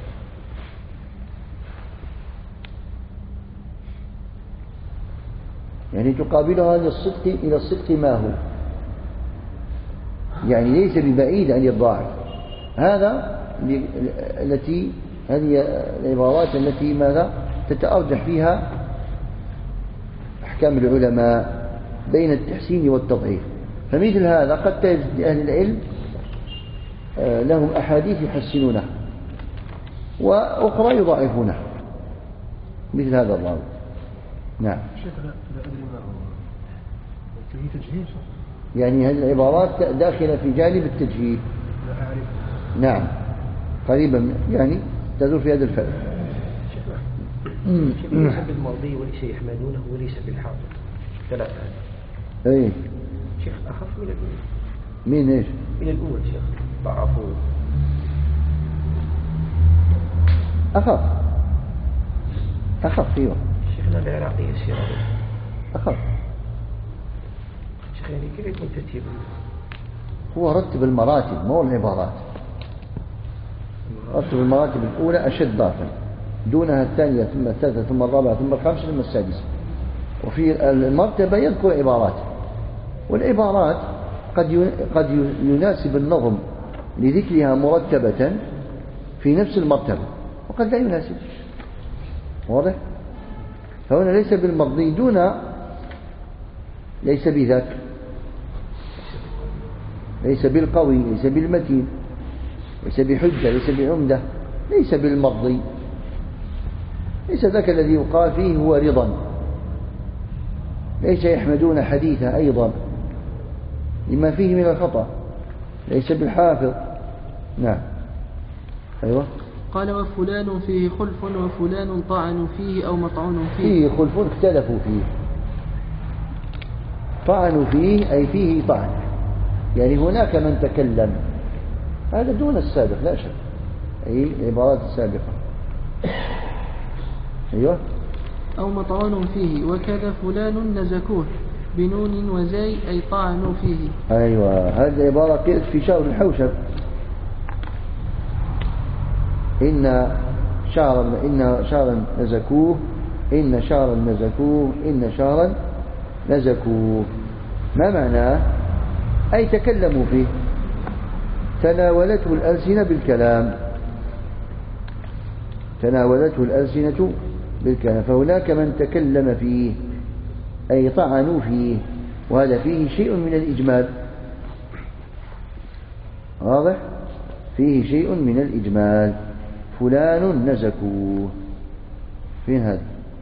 يعني تقابلها للصدق إلى الصدق ما هو، يعني ليس ببعيد عن الضعف. هذا التي هذه العبارات التي ماذا تتأرجح فيها أحكام العلماء بين التحسين والتضعيف. فمثل هذا قد تجد لأهل العلم لهم أحاديث يحسنونها وأخرى يضعفونها، مثل هذا الراوي. نعم. شيخ لا أدري ما هو، فيه تجهيل، يعني هذه العبارات داخلة في جانب التجهيل. لا أعرف. نعم، قريبا يعني تدور في هذا الفرق. ليس بالماضي وليس يحمدونه وليس بالحاضر، ثلاثة. ايه شيخ أخف من الأول. مين ايش؟ من الأول شيخ ضعفوا. أخف ايوه. شيخنا العراقي السيرة أخف. شيخ يعني كيف يكون ترتيبه؟ هو رتب المراتب مو العبارات. رتب المراتب الأولى أشد ضعفا، دونها الثانية ثم الثالثة ثم الرابعة ثم الخامسة ثم السادسة. وفي المرتبة يذكر عبارات، والعبارات قد يناسب النظم لذكرها مرتبة في نفس المرتبة، وقد لا يناسب. واضح؟ فهنا ليس بالمرضي دون، ليس بذاك، ليس بالقوي، ليس بالمتين، ليس بحجة، ليس بعمدة، ليس بالمرضي، ليس ذاك الذي يقال فيه هو رضا، ليس يحمدون حديثه أيضا لما فيه من الخطأ، ليس بالحافظ. نعم. أيوة. قال وفلان فيه خلف وفلان طعن فيه أو مطعون فيه. فيه خلف اختلفوا فيه، طعنوا فيه أي فيه طعن، يعني هناك من تكلم، هذا دون السابق لا شك، أي العبارات السابقة. أيوة. أو مطعون فيه، وكذا فلان نزكوه بنون وزي أي طعنوا فيه. أيوة، هذه عبارة قيلت في شعر الحوشب، إن شعرا نزكوه، إن شعرا نزكوه، إن شعرا نزكوه. ما معناه؟ أي تكلموا فيه، تناولته الألسنة بالكلام، تناولته الألسنة بالكلام. فهناك من تكلم فيه أي طعنوا فيه، وهذا فيه شيء من الإجمال. واضح؟ فيه شيء من الإجمال. فلان نزكوه، فين هذا؟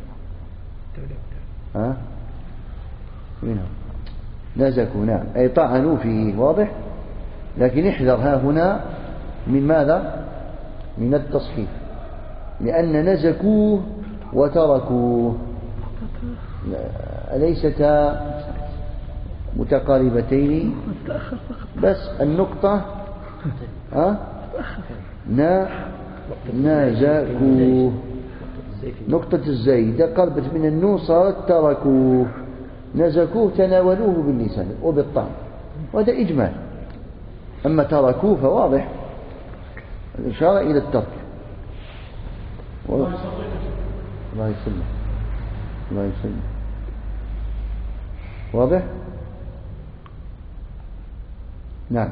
ها؟ فين هذا؟ نزكوا، نعم، أي طعنوا فيه. واضح؟ لكن احذر ها هنا من ماذا؟ من التصحيف، لأن نزكوه وتركوه ليستا متقاربتين، بس النقطة نزكوه، نقطة الزي إذا قربت من النون صارت تركوه. نزكوه تناولوه باللسان وبالطعم، وهذا إجمال. أما تركوه فواضح الإشارة إلى الترك. الله يسلم، الله يسلم. واضح؟ نعم.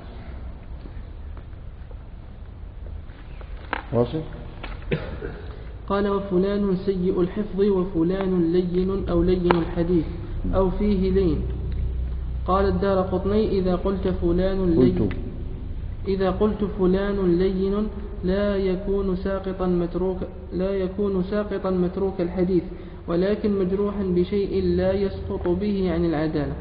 واصل. قال وفلان سيء الحفظ وفلان لين أو لين الحديث أو فيه لين. قال الدارقطني إذا قلت فلان لين لا يكون ساقطا متروك الحديث ولكن مجروحا بشيء لا يسقط به عن العدالة.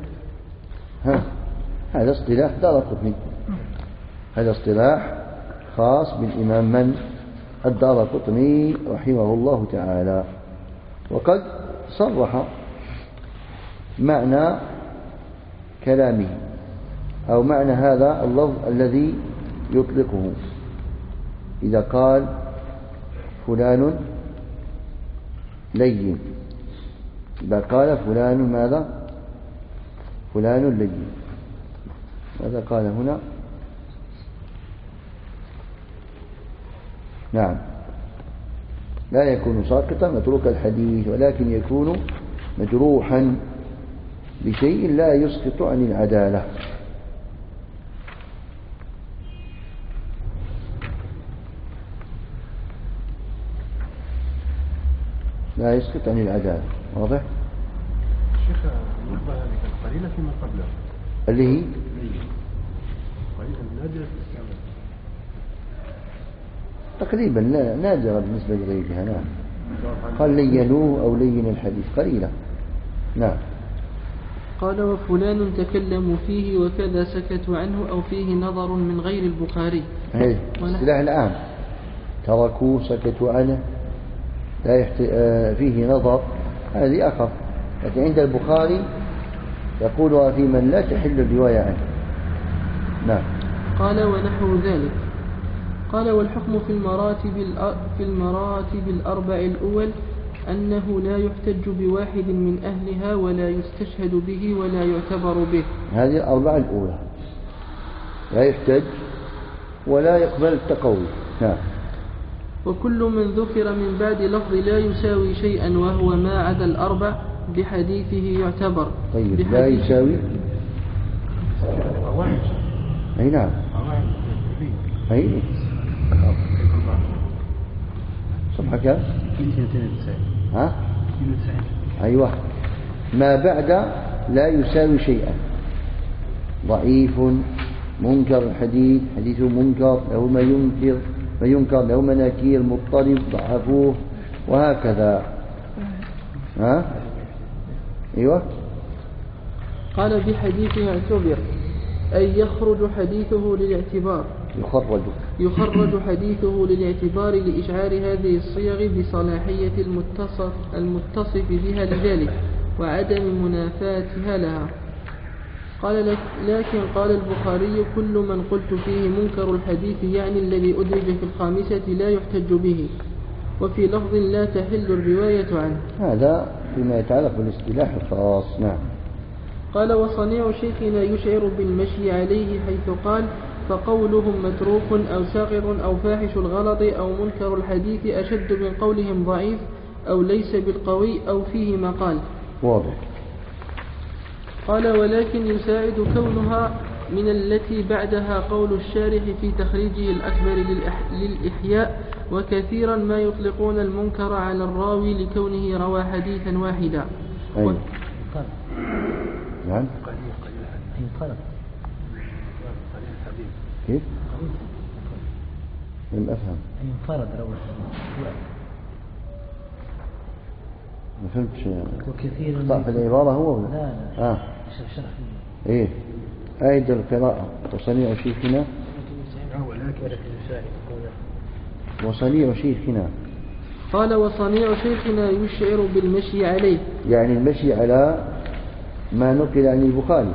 هذا اصطلاح دارقطني، هذا اصطلاح خاص بالإمام من؟ الدارقطني رحمه الله تعالى. وقد صرح معنى كلامه أو معنى هذا اللفظ الذي يطلقه. إذا قال فلان لين، إذا قال فلان ماذا؟ فلان لين. ماذا قال هنا؟ نعم، لا يكون ساقطا متروك الحديث ولكن يكون مجروحا بشيء لا يسقط عن العدالة. لا يسقط عن العدالة. واضح؟ الشيخ النقطة هذه كانت قليلة فيما قبلها اللي هي قليلا نادرة الاستعمال تقريبا نادرة بالنسبة لغيرها. نعم، قال لينوه أو لين الحديث قليلة. نعم. قال وفلان تكلموا فيه وكذا سكتوا عنه أو فيه نظر من غير البخاري. هي اصطلاح العام، تركوا سكتوا عنه لا فيه نظر، هذه أخف، لكن عند البخاري يقولها في من لا تحل الرواية عنه. نعم. قال ونحو ذلك. قال والحكم في المراتب الأربع الأول أنه لا يحتج بواحد من أهلها ولا يستشهد به ولا يعتبر به. هذه الأربعة الأولى لا يحتج ولا يقبل التقوي. نعم. وكل من ذكر من بعد لفظ لا يساوي شيئا وهو ما عدا الأربع بحديثه يعتبر. طيب لا يساوي أي نعم أي صفحة كم؟ 292. ها؟ 292. أيوة، ما بعد لا يساوي شيئا، ضعيف، منكر الحديث، حديث منكر، له ما ينكر، له مناكير، مضطرب، ضعفوه، وهكذا. ها؟ أيوة. قال بحديثه اعتبر أي يخرج حديثه للاعتبار، يخرج حديثه للاعتبار لإشعار هذه الصيغ بصلاحية المتصف بها لذلك وعدم منافاتها لها. قال لكن قال البخاري كل من قلت فيه منكر الحديث يعني الذي أدرج في الخامسة لا يحتج به، وفي لفظ لا تحل الرواية عنه. هذا فيما يتعلق بالاصطلاح الخاص. نعم. قال وصنيع شيخنا يشعر بالمشي عليه حيث قال فقولهم متروك أو ساقط أو فاحش الغلط أو منكر الحديث أشد من قولهم ضعيف أو ليس بالقوي أو فيه مقال. واضح. قال ولكن يساعد كونها من التي بعدها قول الشارح في تخريجه الأكبر للإحياء وكثيرا ما يطلقون المنكر على الراوي لكونه روى حديثا واحدا. أيوة. نعم. كيف؟ لم أفهم. انفرد روى ما فهمتش. وكثير في العبارة هو ولا؟ لا. شرح إيه. أيد القراءة وصنيع شيخنا. وصنيع شيخنا. قال وصنيع شيخنا يشعر بالمشي عليه، يعني المشي على ما نقل عن البخاري.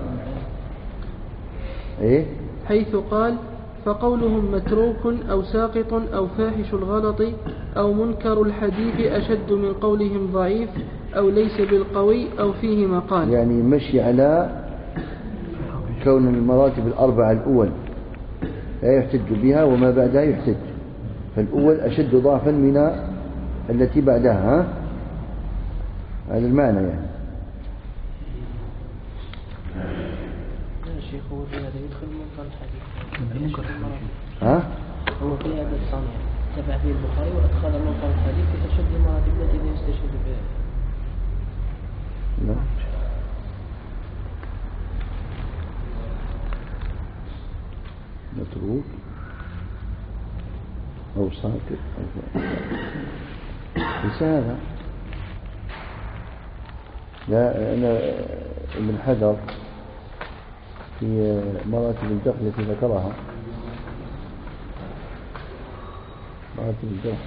إيه؟ حيث قال فقولهم متروك أو ساقط أو فاحش الغلط أو منكر الحديث أشد من قولهم ضعيف أو ليس بالقوي أو فيه مقال. يعني المشي على كون المراتب الأربعة الأول لا يحتج بها وما بعدها يحتج، فالأول أشد ضعفا من التي بعدها. هذا المعنى يعني. شيخ هو في هذا يدخل منكر الحديث. منكر الحديث. ها؟ هو في هذا الصنيع تبع فيه البخاري وأدخل منكر الحديث في تشد المراتب التي لا يستشهد بها. لا. متروك أو ساكت ليس هذا. لا، أنا ابن حجر في مراتب الجرح التي ذكرها، مراتب الجرح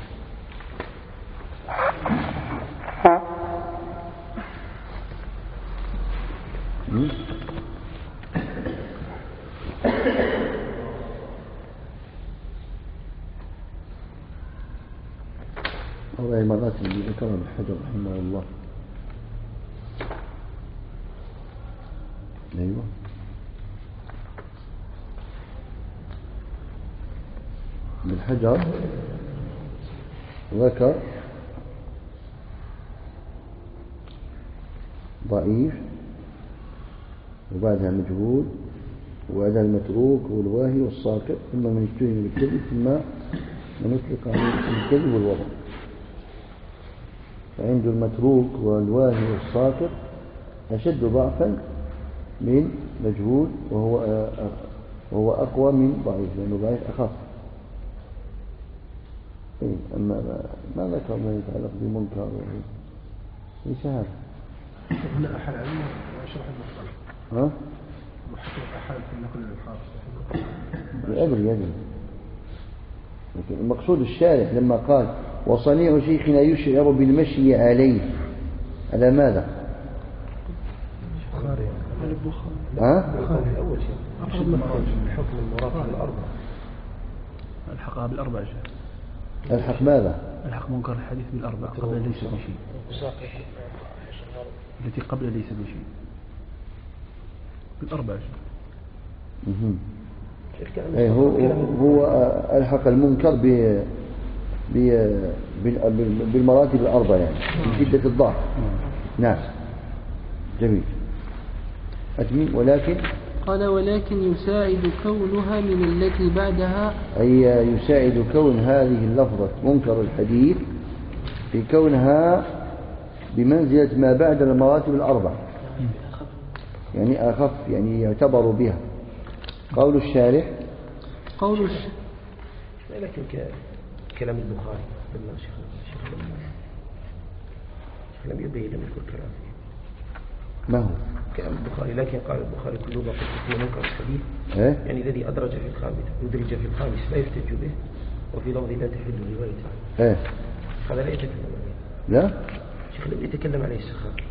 هذه مراتب اللي ذكرها ابن حجر رحمه الله. أيوة. ابن حجر ذكر ضعيف وبعدها مجهول وبعدها المتروك والواهي والساقط ثم من اتهم بالكذب ثم من اطلق عليه الكذب والوضع. فعنده المتروك والواهي والساقط أشد ضعفا من مجهول وهو أقوى من ضعيف لأنه ضعيف أخف. أما ما ذكر ما يتعلق بمنكر ليس هذا. هنا أحد علمه وشرح المصطلح. ها؟ محقق أحد في النقل الخاص. أدري. لكن المقصود الشارح لما قال وصنيع شيخنا يشعر بالمشي عليه على ماذا؟ ها؟ أول شيء حكم المراتب الأربعة. الحقها بالأربعة شيء. الحق ماذا؟ الحق منكر الحديث بالأربعة قبل ليس بشيء. التي قبل ليس بشيء بالأربعة شيء. هو الحق المنكر بالمراتب الأربعة يعني بشدة الضعف. نعم جميل. أتمين. ولكن قال ولكن يساعد كونها من التي بعدها، أي يساعد كون هذه اللفظة منكر الحديث في كونها بمنزلة ما بعد المراتب الأربع، يعني أخف، يعني يعتبر بها. قول الشارح لكن كلام البخاري لما شيخ لم يبين لم يذكر كلام فيه. ما هو كلام البخاري؟ لكن قال البخاري كل ما قلت فيه منكر الحديث يعني الذي أدرج في الخامس يدرج في الخامس لا يحتج به، وفي لفظ لا تحل روايته. هذا لا يتكلم عليه. لا شيخ لم يتكلم عليه السخاء.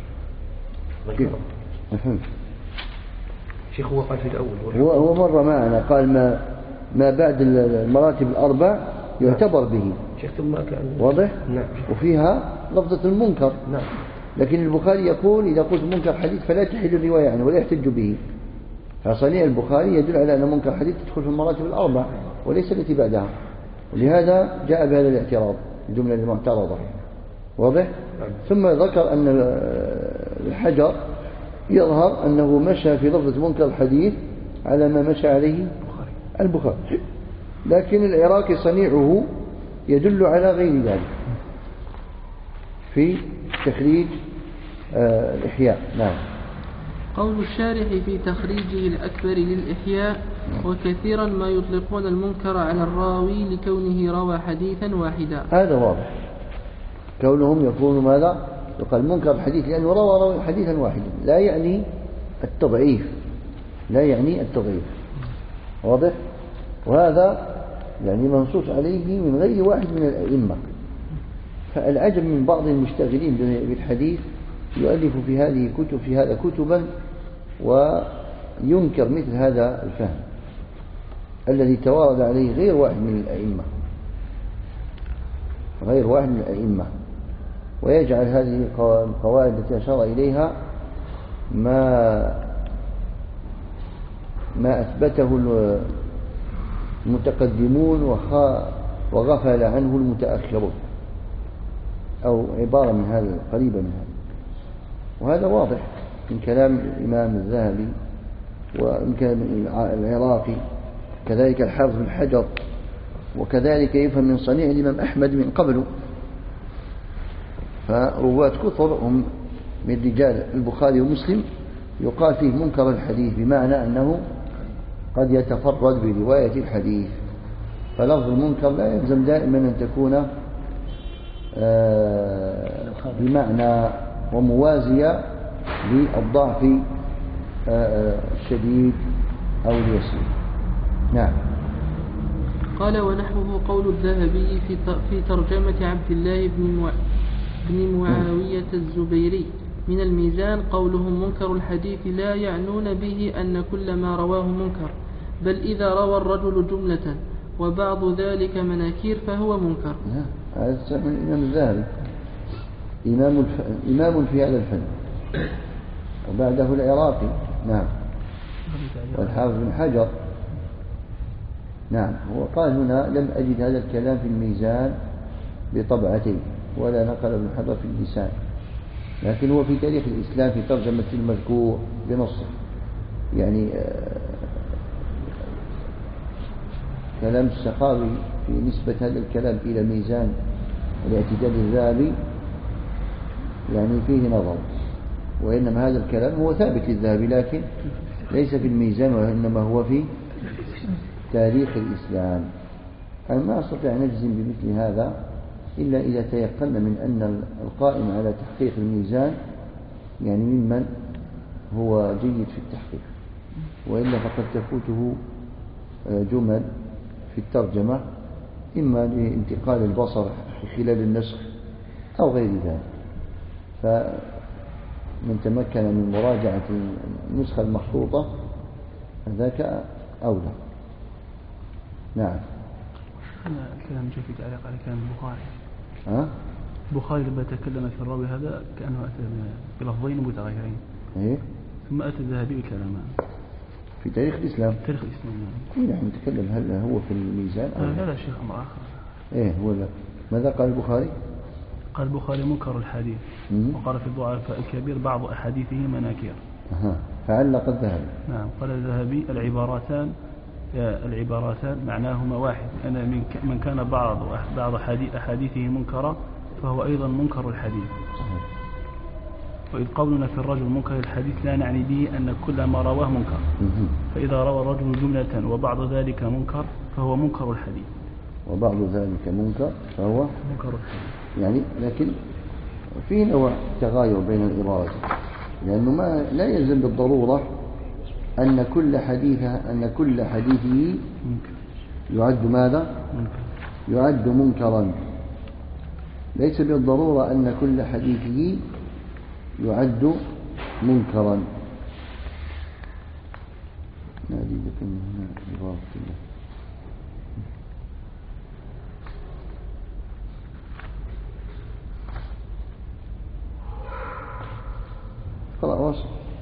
شيخ هو قال في الأول هو مر معنا قال ما بعد المراتب الأربع يعتبر به. شيخ ثم كان واضح؟ نعم. وفيها لفظة المنكر. نعم. لكن البخاري يقول إذا قلت منكر حديث فلا تحل الرواية عنه ولا يحتج به. فصنيع البخاري يدل على أن منكر حديث تدخل في المراتب الأربع وليس التي بعدها، ولهذا جاء بهذا الاعتراض الجملة المعترضة. واضح؟ ثم ذكر أن الحجر يظهر أنه مشى في لفظة منكر الحديث على ما مشى عليه البخاري، لكن العراقي صنيعه يدل على غير ذلك في تخريج الإحياء. نعم. قول الشارح في تخريجه الأكبر للإحياء وكثيرا ما يطلقون المنكر على الراوي لكونه روى حديثا واحدا. هذا واضح، كونهم يقولون ماذا؟ يقال منكر الحديث لأنه روى حديثا واحدا، لا يعني التضعيف، لا يعني التضعيف. واضح؟ وهذا يعني منصوص عليه من غير واحد من الأئمة. فالعجب من بعض المشتغلين بالحديث يؤلف في هذه كتب في هذا كتبا وينكر مثل هذا الفهم الذي توارد عليه غير واحد من الأئمة، غير واحد من الأئمة، ويجعل هذه القواعد التي أشار إليها ما أثبته المتقدمون وغفل عنه المتأخرون، أو عبارة من هذا قريبة من هذا. وهذا واضح من كلام الإمام الذهبي وإن كان العراقي، كذلك الحافظ بن حجر، وكذلك يفهم من صنيع الإمام أحمد من قبله. فرواة كثر هم من رجال البخاري ومسلم يقال فيه منكر الحديث، بمعنى أنه قد يتفرد برواية الحديث. فلفظ المنكر لا يلزم دائما أن تكون بمعنى وموازية للضعف الشديد أو اليسير. نعم. قال ونحوه قول الذهبي في ترجمة عبد الله بن معاوية الزبيري من الميزان قولهم منكر الحديث لا يعنون به أن كل ما رواه منكر، بل إذا روى الرجل جملة وبعض ذلك مناكير فهو منكر. هذا من الإمام الذهبي، إمام في هذا الفن، وبعده العراقي. نعم. والحافظ بن حجر. نعم. هو قال هنا لم أجد هذا الكلام في الميزان بطبعتين، ولا نقل ابن حجر في اللسان، لكن هو في تاريخ الإسلام في ترجمة المذكور بنصه. يعني كلام السخاوي في نسبة هذا الكلام إلى ميزان الاعتدال الذهبي يعني فيه نظر، وإنما هذا الكلام هو ثابت للذهبي لكن ليس في الميزان، وإنما هو في تاريخ الإسلام. أنا ما أستطيع أن نجزم بمثل هذا إلا إذا تيقنا من أن القائم على تحقيق الميزان يعني ممن هو جيد في التحقيق، وإلا فقد تفوته جمل في الترجمة إما لانتقال البصر خلال النسخ أو غير ذلك. فمن تمكن من مراجعة النسخة المخطوطة ذاك أولى. نعم. الكلام جاء في تعليق على كلام البخاري. البخاري لما تكلم في الراوي هذا كأنه أتى بلفظين متغيرين. إيه؟ ثم أتى الذهبي بكلامان في تاريخ الإسلام. تاريخ الإسلام. نحن نتكلم هل هو في الميزان أو لا شيخ أمر آخر. إيه هو لا. ماذا قال البخاري؟ قال البخاري منكر الحديث، وقال في الضعفاء الكبير بعض أحاديثه مناكير. فعلق الذهبي. نعم. قال الذهبي العبارتان معناهما واحد، أن من كان بعض أحاديثه منكرة فهو أيضا منكر الحديث. وإذ قولنا في الرجل منكر الحديث لا نعني به أن كل ما رواه منكر، فإذا روى الرجل جملة وبعض ذلك منكر فهو منكر الحديث. وبعض ذلك منكر فهو منكر الحديث. يعني لكن في نوع تغاير بين العبارات، لأنه لا يلزم بالضرورة أن كل حديثه يعد ماذا؟ يعد منكرا. ليس بالضرورة أن كل حديثه يعد منكرا. نادي لكن هنا عبارة الله. خلاص.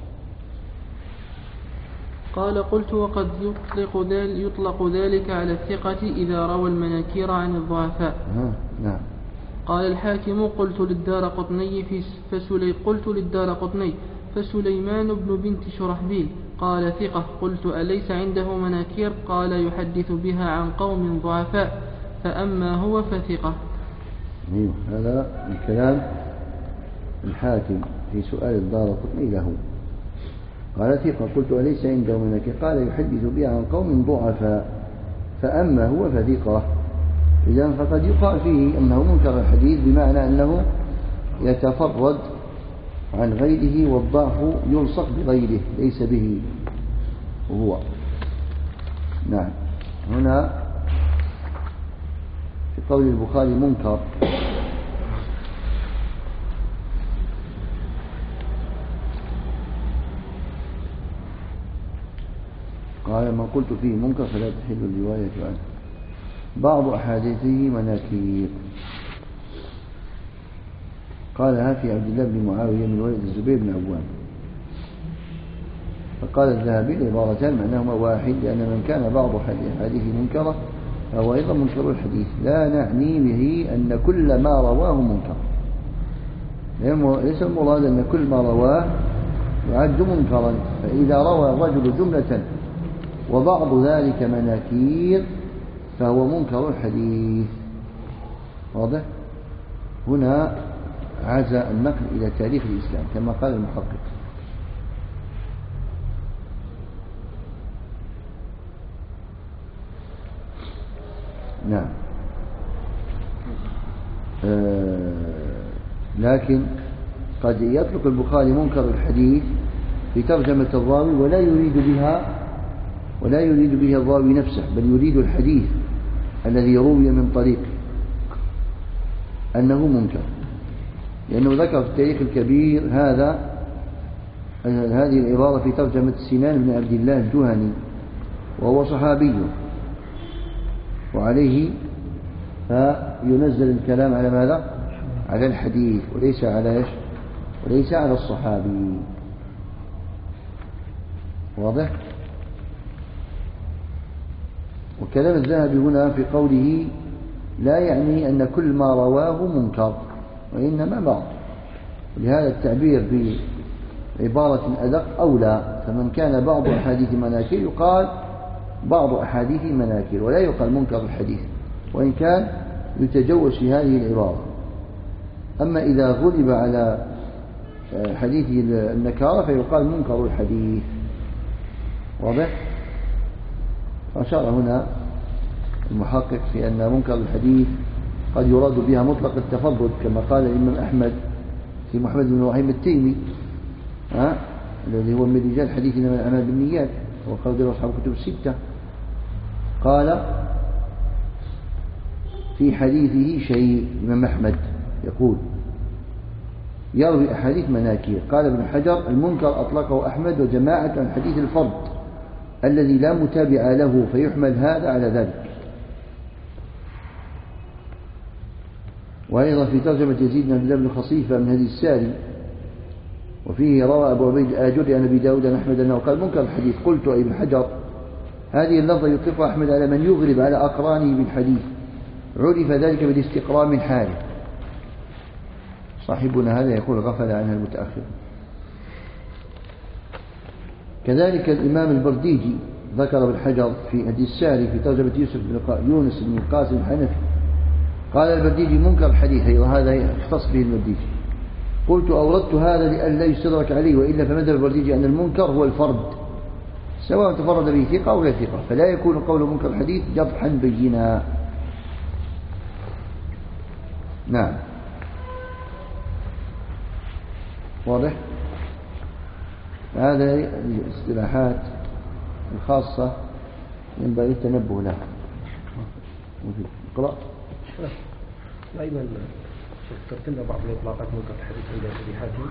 قال قلت وقد يطلق ذلك على الثقة إذا روى المناكير عن الضعفاء. نعم. قال الحاكم قلت للدار قطني فسليمان بن بنت شرحبيل قال ثقة. قلت أليس عنده مناكير؟ قال يحدث بها عن قوم ضعفاء، فأما هو فثقة. هذا الكلام الحاكم في سؤال الدار قطني له. قال ثقة. قلت أليس عنده مناكير؟ قال يحدث بها عن قوم ضعفاء، فأما هو فثقة. إذن فقد يقال فيه أنه منكر الحديث بمعنى أنه يتفرد عن غيره والضعف يلصق بغيره ليس به هو. نعم. هنا في قول البخاري منكر قال ما قلت فيه منكر فلا تحل الرواية عنه. بعض أحاديثه مناكير. قالها في عبد الله بن معاوية من ولد الزبير بن عوام. فقال الذهبي العبارتان معناهما واحد، لأن من كان بعض أحاديثه منكرة فهو أيضا منكر الحديث. لا نعني به أن كل ما رواه منكر، ليس المراد أن كل ما رواه يعد منكرا. فإذا روى الرجل جملة وبعض ذلك مناكير فهو منكر الحديث. واضح؟ هنا عزى النقل إلى تاريخ الإسلام كما قال المحقق. نعم. لكن قد يطلق البخاري منكر الحديث في ترجمة الراوي ولا يريد بها الراوي نفسه، بل يريد الحديث الذي روي من طريق أنه منكر، لأنه ذكر في التاريخ الكبير هذه العبارة في ترجمة سنان بن عبد الله الجهني وهو صحابي، وعليه فينزل الكلام على ماذا؟ على الحديث وليس على إيش؟ وليس على الصحابي. واضح؟ وكلام الذهبي هنا في قوله لا يعني أن كل ما رواه منكر، وإنما بعض، ولهذا التعبير بعبارة أدق أولى. فمن كان بعض أحاديث مناكير يقال بعض أحاديث مناكير، ولا يقال منكر الحديث، وإن كان يتجوز في هذه العبارة. أما إذا غلب على حديث النكارة فيقال منكر الحديث. واضح؟ أشار هنا المحقق في أن منكر الحديث قد يراد بها مطلق التفرد، كما قال الإمام أحمد في محمد بن إبراهيم التيمي الذي هو من رجال حديث إنما الأعمال بالنيات، وقال له أصحاب الكتب الستة، قال في حديثه شيء. الإمام أحمد يقول يروي أحاديث مناكير. قال ابن حجر المنكر أطلقه أحمد وجماعة عن حديث الفرد الذي لا متابع له، فيحمل هذا على ذلك. وأيضا في ترجمة يزيد بن عبد الله بن خصيفة من هدي الساري، وفيه روى أبو عبيد الآجري عن أبي داود عن أحمد أنه قال منكر الحديث. قلت أي ابن حجر هذه اللفظة يطلقها أحمد على من يغرب على أقرانه بالحديث، عرف ذلك بالاستقراء من حاله. صاحبنا هذا يقول غفل عنها المتأخر. كذلك الإمام البرديجي ذكر ابن حجر في هدي الساري في ترجمة يونس بن القاسم الحنفي، قال البرديجي منكر الحديث، أيضا هذا يختص به البرديجي. قلت أوردت هذا لئلا يستدرك عليه، وإلا فمذهب البرديجي أن المنكر هو الفرد سواء تفرد به ثقة أو غير ثقة، فلا يكون قول منكر الحديث جرحا بينا. نعم. واضح؟ هذه الاصطلاحات الخاصة ينبغي التنبه لها. اقرأ. أيضا ذكرت لنا بعض الإطلاقات منكر الحديث عند أبي حاتم.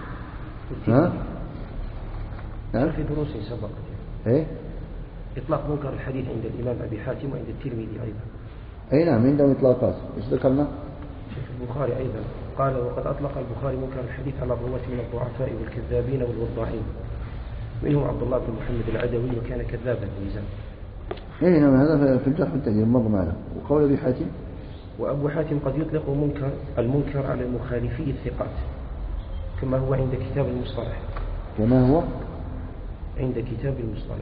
نعم. في دروس سبقت. إيه؟ إطلاق منكر الحديث عند الإمام أبي حاتم وعند الترمذي أيضا. أي نعم، عندهم إطلاقات. إيش ذكرنا؟ شيخ البخاري أيضا قال وقد أطلق البخاري منكر الحديث على الرواة من الضعفاء والكذابين والوضاعين، منهم عبد الله بن محمد العدوي وكان كذابا ميزان. إيه نعم، هذا في الجرح والتعديل مر معنا. وقول أبي حاتم وأبو حاتم قد يطلق المنكر على المخالفي الثقات كما هو عند كتاب المصطلح. كما هو عند كتاب المصطلح.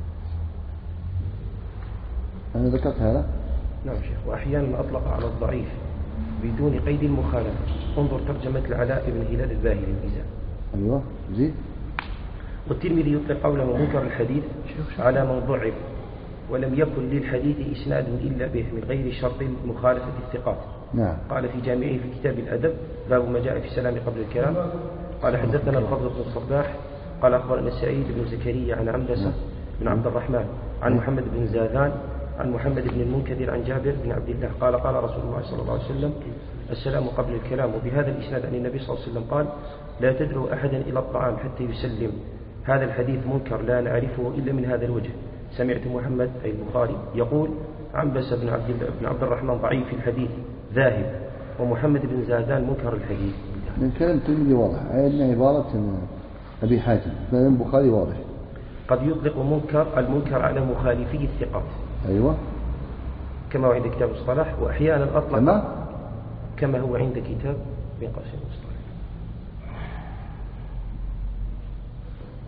أنا ذكرت هذا. نعم شيخ. وأحيانا أطلق على الضعيف بدون قيد المخالفة. انظر ترجمة العلاء بن هلال الباهلي الميزان. أيوة زيد. والترمذي يطلق قوله منكر الحديث على من ضعف ولم يكن للحديث إسناد إلا به من غير شرط مخالفة الثقات. نعم. قال في جامعه في كتاب الأدب باب ما جاء في السلام قبل الكلام. قال حدثنا الفضل بن الصباح قال أخبرنا سعيد بن زكريا عن عنبسة بن عبد الرحمن عن محمد بن زاذان عن محمد بن المنكدر عن جابر بن عبد الله قال قال رسول الله صلى الله عليه وسلم السلام قبل الكلام. وبهذا الإسناد عن النبي صلى الله عليه وسلم قال لا تدعو أحدا إلى الطعام حتى يسلم. هذا الحديث منكر لا نعرفه إلا من هذا الوجه. سمعت محمد أي البخاري يقول عنبسة بن عبد الرحمن ضعيف الحديث ذاهب، ومحمد بن زاذان منكر الحديث. من كلام الترمذي واضح، عندنا عبارة أبي حاتم، كلام البخاري واضح. قد يطلق المنكر على مخالفي الثقات. أيوة. كما هو عند كتاب الصلاح. وأحيانا أطلق كما هو عند كتاب بن قاسم الصلاح.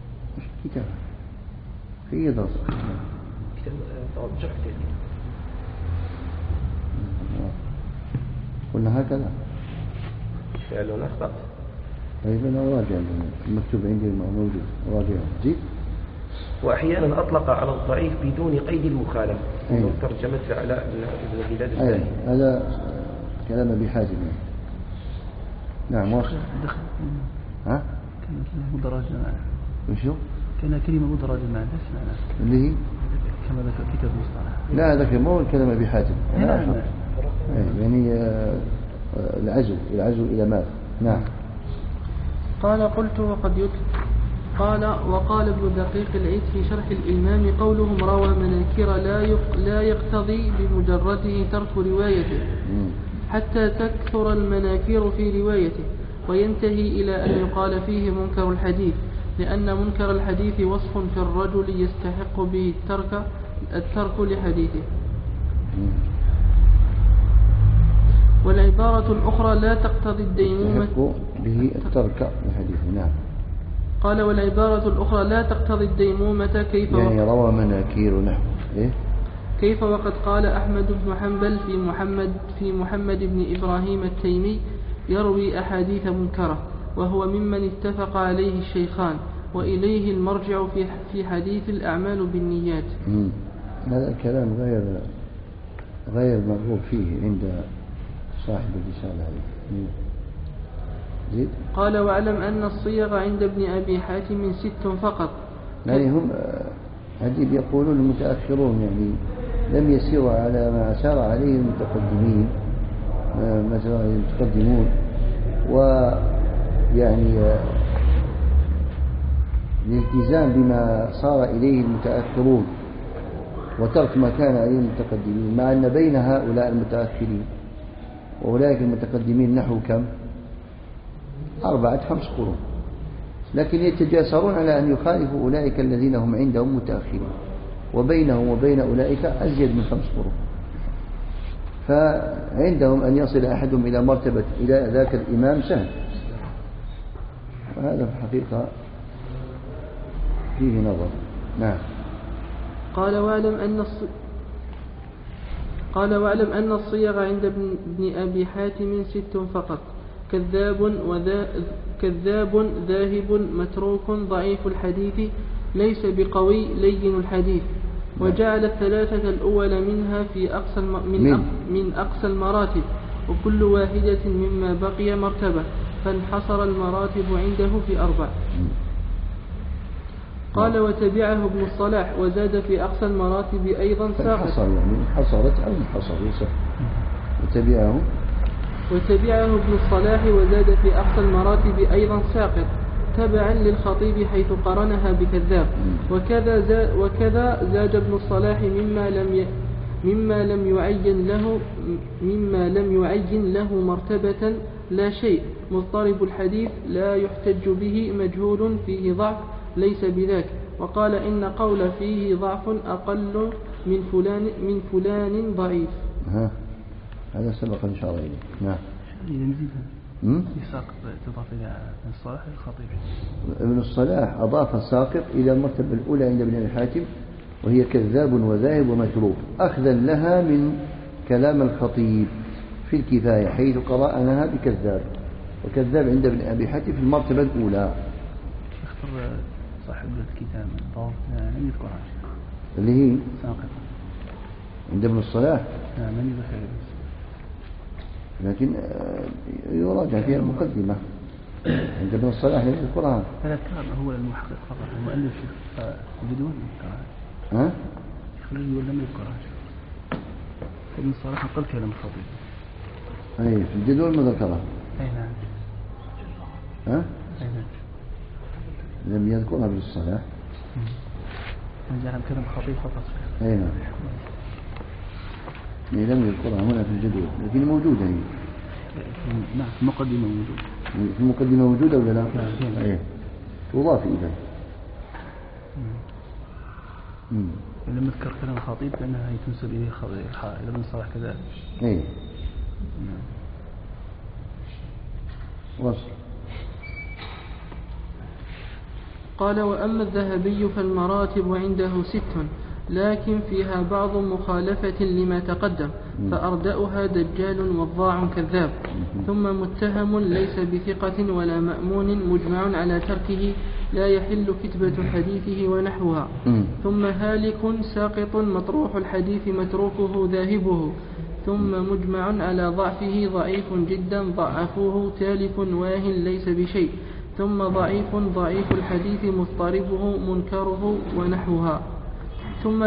كتاب في درس كتاب طبعا شرح كتاب. قلنا هكذا. فعلا أخطأت. طيب أنا أراجع المكتوب عندي موجود أراجع زيد. وأحيانا أطلق على الضعيف بدون قيد المخالفة. ترجمة علاء بن بلاد الثاني. هذا كلام أبي حازم. نعم واصل. ها؟ كان مدرج معنا. وشو؟ كان كلمة مدرجة معنا. اللي هي؟ كما ذكر كتاب المصطلح. لا ذكر مو الكلام أبي حاتم. يعني العزو إلى ماذا؟ نعم. قال قلت وقد يطلق. قال وقال ابن دقيق العيد في شرح الإلمام قولهم روى مناكير لا يقتضي بمجرده ترك روايته حتى تكثر المناكير في روايته وينتهي إلى أن يقال فيه منكر الحديث لأن منكر الحديث وصف في الرجل يستحق به الترك لحديثه. والعبارة الأخرى لا تقتضي الديمومة به الترك لحديثه. نعم. قال والعبارة الأخرى لا تقتضي الديمومة كيف يعني روى مناكير نحو إيه؟ كيف وقد قال أحمد بن حنبل في محمد بن إبراهيم التيمي يروي أحاديث منكرة وهو ممن اتفق عليه الشيخان وإليه المرجع في حديث الأعمال بالنيات. هذا الكلام غير مرغوب فيه عند صاحب الرسالة هذه. زيد. قال واعلم أن الصيغ عند ابن أبي حاتم 6 فقط. يعني هم هذه يقولون المتأخرون يعني لم يسيروا على ما سار عليه المتقدمين مثلا المتقدمون ويعني الالتزام بما صار إليه المتأخرون وترك ما كان عليه المتقدمين مع أن بين هؤلاء المتأخرين وأولئك المتقدمين نحو كم 4-5 قرون لكن يتجاسرون على أن يخالفوا أولئك الذين هم عندهم متأخرين وبينهم وبين أولئك أزيد من 5 قرون فعندهم أن يصل أحدهم إلى مرتبة إلى ذاك الإمام سهل وهذا في الحقيقة فيه نظر. نعم. قال واعلم أن الصيغ عند ابن أبي حاتم 6 فقط كذاب ذاهب متروك ضعيف الحديث ليس بقوي لين الحديث وجعل 3 الأول منها في من أقصى المراتب وكل واحدة مما بقي مرتبة فانحصر المراتب عنده في 4. قال وتبعه ابن الصلاح وزاد في أقصى المراتب أيضا ساقط يعني حصرت أو انحصر وتبعه ابن الصلاح وزاد في أقصى المراتب أيضا ساقط تبعا للخطيب حيث قرنها بكذاب وكذا زاد ابن الصلاح مما لم يعين له مرتبة لا شيء مضطرب الحديث لا يحتج به مجهول فيه ضعف ليس بذاك وقال إن قول فيه ضعف أقل من فلان ضعيف. هذا سبق إن شاء الله إليه. نعم. ساقط تضاف إلى ابن الصلاح الخطيب. ابن الصلاح أضاف الساقط إلى المرتبة الأولى عند ابن أبي حاتم وهي كذاب وذاهب ومتروك أخذا لها من كلام الخطيب في الكفاية حيث قرأناها بكذاب وكذاب عند ابن أبي حاتم في المرتبة الأولى. اختر صاحب الكتاب لم يذكرها اللي هي ساقط عند ابن الصلاح لم يذكر لكن يراجع فيها المقدمة عند ابن الصلاح يذكرها. فذكر هو المحقق فقط المؤلف الجدول يذكرها الجدول لم يذكرها ابن الصلاح قال كلام الخطيب أي في الجدول ما ذكرها. أي نعم. أي نعم. لم يذكرها ابن الصلاح. نجعل كلام الخطيب فقط. أي نعم. لم يذكرها هنا في الجدول لكن موجودة هي. نعم في المقدمة موجودة. في المقدمة موجودة ولا لا؟ نعم. إيه. تضاف إذا. لم يذكر كلام الخطيب لأنها تنسب إليه إلى ابن الصلاح كذلك. إيه. وصل. قال وأما الذهبي فالمراتب عنده 6 لكن فيها بعض مخالفة لما تقدم فأردأها دجال وضاع كذاب ثم متهم ليس بثقة ولا مأمون مجمع على تركه لا يحل كتبة حديثه ونحوها ثم هالك ساقط مطروح الحديث متروكه ذاهبه ثم مجمع على ضعفه ضعيف جدا ضعفوه تالف واه ليس بشيء ثم ضعيف الحديث مضطربه منكره ونحوها ثم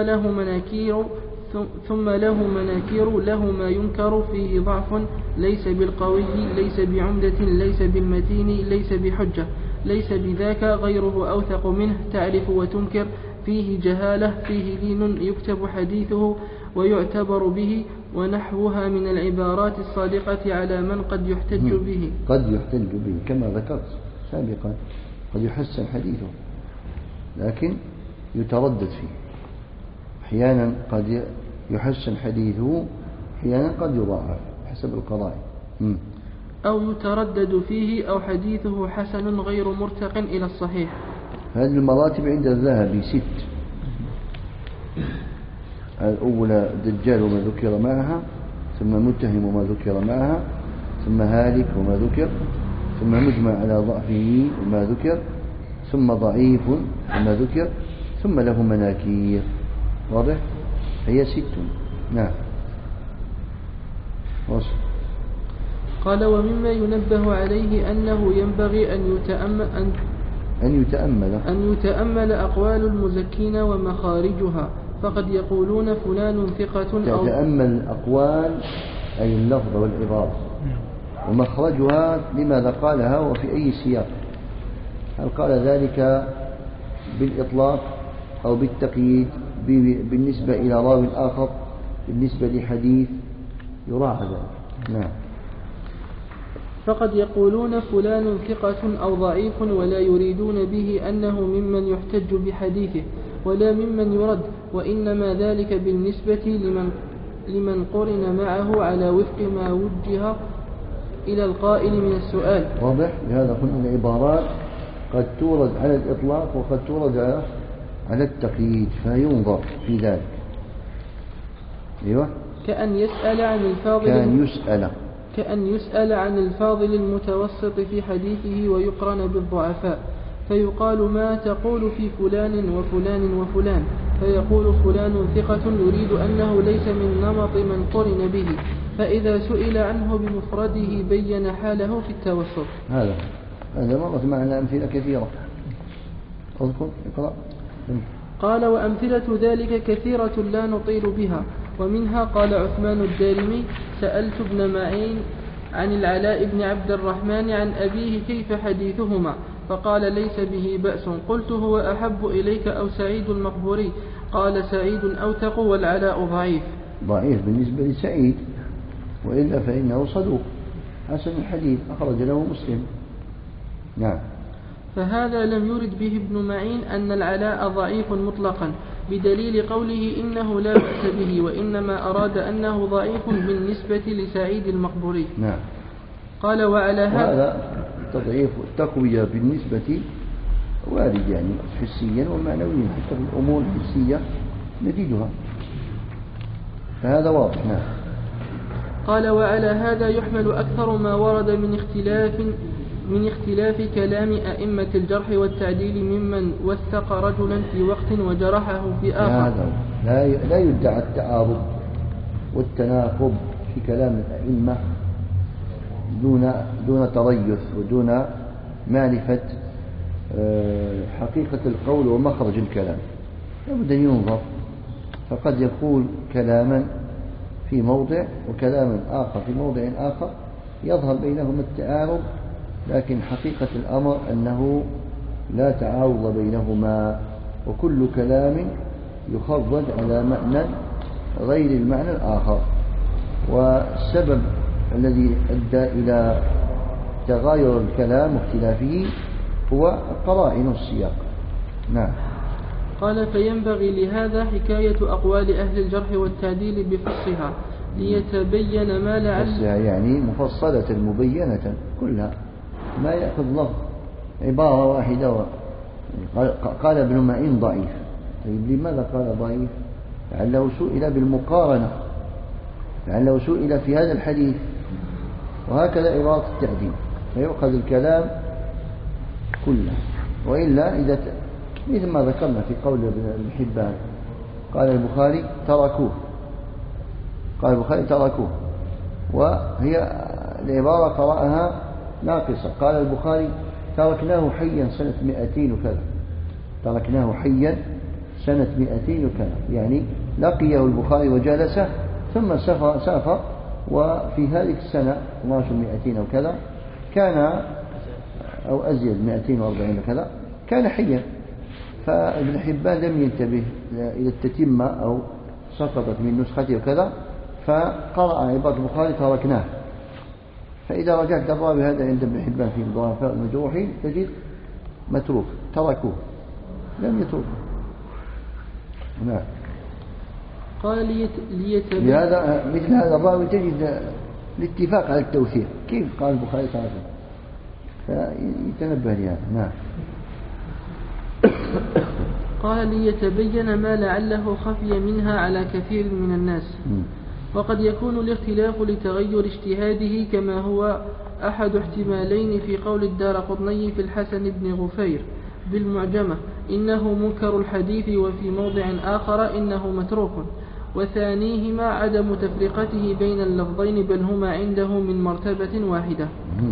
له مناكير له ما ينكر فيه ضعف ليس بالقوي ليس بعمدة ليس بالمتين ليس بحجة ليس بذاك غيره أوثق منه تعرف وتنكر فيه جهالة فيه لين يكتب حديثه ويعتبر به ونحوها من العبارات الصادقة على من قد يحتج به كما ذكرت سابقا قد يحسن حديثه لكن يتردد فيه أحيانا قد يحسن حديثه أحيانا قد يضاعف حسب القضايا أو يتردد فيه أو حديثه حسن غير مرتق إلى الصحيح. هذه المراتب عند الذهبي 6 الأولى دجال وما ذكر معها ثم متهم وما ذكر معها ثم هالك وما ذكر ثم مجمع على ضعفه وما ذكر ثم ضعيف وما ذكر ثم له مناكير. واضح؟ هي 6. نعم. وصل. قال ومما ينبه عليه أنه ينبغي أن يتأمل أقوال المزكين ومخارجها فقد يقولون فلان ثقة أو تتأمل الأقوال أي اللفظ والعبارة ومخرجها لماذا قالها وفي أي سياق هل قال ذلك بالإطلاق أو بالتقييد بالنسبة إلى راوي آخر بالنسبة لحديث يراعى ذلك. نعم. فقد يقولون فلان ثقة أو ضعيف ولا يريدون به أنه ممن يحتج بحديثه ولا ممن يرد وإنما ذلك بالنسبة لمن قرن معه على وفق ما وجه إلى القائل من السؤال. واضح؟ لهذا قلنا العبارات قد تورد على الإطلاق وقد تورد على التقييد فينظر في ذلك. أيوة. كأن يسأل عن الفاضل المتوسط في حديثه ويقرن بالضعفاء فيقال ما تقول في فلان وفلان وفلان فيقول فلان ثقة يريد أنه ليس من نمط من قرن به فإذا سئل عنه بمفرده بين حاله في التوسط. هذا مرت معنا أمثلة كثيرة. أذكر اقرأ. قال وأمثلة ذلك كثيرة لا نطيل بها ومنها قال عثمان الدارمي سألت ابن معين عن العلاء بن عبد الرحمن عن أبيه كيف حديثهما فقال ليس به بأس قلت هو أحب إليك أو سعيد المقبوري قال سعيد أوثق والعلاء ضعيف بالنسبة لسعيد وإلا فإنه صدوق حسن الحديث أخرج له مسلم. نعم. فهذا لم يرد به ابن معين أن العلاء ضعيف مطلقا بدليل قوله إنه لا بأس به وإنما أراد أنه ضعيف بالنسبة لسعيد المقبوري. نعم. قال وعلى هذا تضعيف التقوية بالنسبة وارد يعني حسيا ومعنويا حتى في الأمور الحسية نجدها فهذا واضح. نعم. قال وعلى هذا يحمل أكثر ما ورد من اختلاف كلام أئمة الجرح والتعديل ممن وثق رجلا في وقت وجرحه في آخر. هذا لا يدعى التعارض والتناقض في كلام الأئمة دون تريث ودون معرفة حقيقة القول ومخرج الكلام لابد أن ينظر فقد يقول كلاما في موضع وكلاما آخر في موضع آخر يظهر بينهما التعارض لكن حقيقة الأمر أنه لا تعارض بينهما وكل كلام يخرج على معنى غير المعنى الآخر والسبب الذي أدى إلى تغاير الكلام واختلافه هو قرائن السياق. نعم. قال فينبغي لهذا حكاية أقوال أهل الجرح والتعديل بفصها ليتبين ما لعل يعني مفصلة مبينة كلها ما يأخذ لفظ عبارة واحدة قال ابن معين ضعيف. طيب لماذا قال ضعيف؟ لعله سئل بالمقارنة، لعله سئل في هذا الحديث، وهكذا إرادة التعديل فيؤخذ الكلام كله. وإلا إذا مثل ما ذكرنا في قول ابن حبان قال البخاري تركوه، قال البخاري تركوه، وهي العبارة قرأها ناقصة. قال البخاري تركناه حيا سنة 200 وكذا، تركناه حيا سنة 200 وكذا، يعني لقيه البخاري وجلسه ثم سافر، وفي هذه السنة 1200 أو كذا كان، أو أزيد 240 وكذا، كان حيا. فابن حبان لم ينتبه إلى التتمة أو سقطت من نسخته وكذا، فقرأ عبارة البخاري تركناه. فإذا رجعت الراوي هذا عند ابن حبان في ضعفاء المجروحين تجد متروك، تركوه لم يتركوه. نعم. قال لهذا مثل هذا الراوي تجد الاتفاق على التوثيق، كيف قال البخاري تركوه، فيتنبه لهذا. نعم. قال ليتبين ما لعله خفي منها على كثير من الناس. وقد يكون الاختلاف لتغير اجتهاده، كما هو أحد احتمالين في قول الدارقطني في الحسن بن غفير بالمعجمة إنه منكر الحديث، وفي موضع آخر إنه متروك، وثانيهما عدم تفرقته بين اللفظين، بل هما عنده من مرتبة واحدة.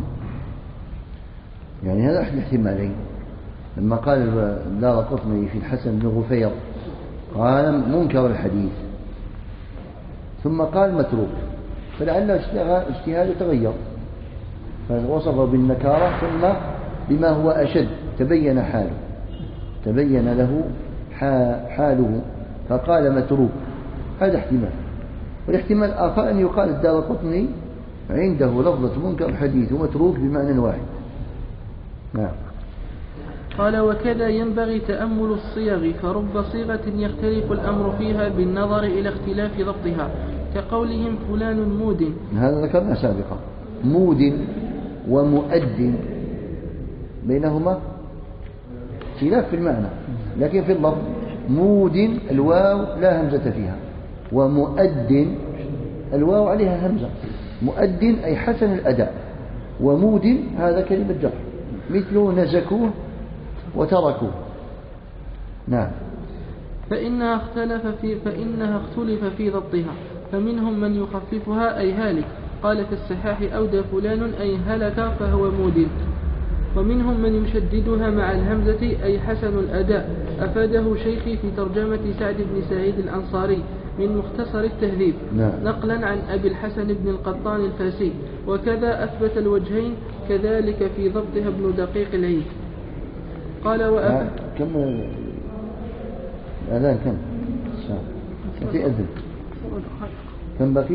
يعني هذا أحد الاحتمالين. لما قال الدارقطني في الحسن بن غفير قال منكر الحديث، ثم قال متروك، فلعل اجتهاده تغير، فوصفه بالنكارة ثم بما هو أشد، تبين حاله، تبين له حاله فقال متروك. هذا احتمال. والاحتمال الآخر أن يقال الدارقطني عنده لفظة منكر الحديث ومتروك بمعنى واحد. نعم. قال وكذا ينبغي تأمل الصيغ، فرب صيغة يختلف الأمر فيها بالنظر إلى اختلاف ضبطها، كقولهم فلان مود. هذا ذكرنا سابقا، مود ومؤد بينهما خلاف في المعنى، لكن في اللفظ مود الواو لا همزة فيها، ومؤد الواو عليها همزة. مؤد أي حسن الأداء، ومود هذا كلمة جر، مثل نزكوه وتركوه. نعم. فإنها اختلف في ضبطها، فمنهم من يخففها أي هالك، قال في الصحاح أودى فلان أي هلك فهو مود، ومنهم من يشددها مع الهمزة أي حسن الأداء، أفاده شيخي في ترجمة سعد بن سعيد الأنصاري من مختصر التهذيب. نعم. نقلا عن أبي الحسن بن القطان الفاسي، وكذا أثبت الوجهين كذلك في ضبطها ابن دقيق العيد. قال كم الأذان كم في أذن كم باقي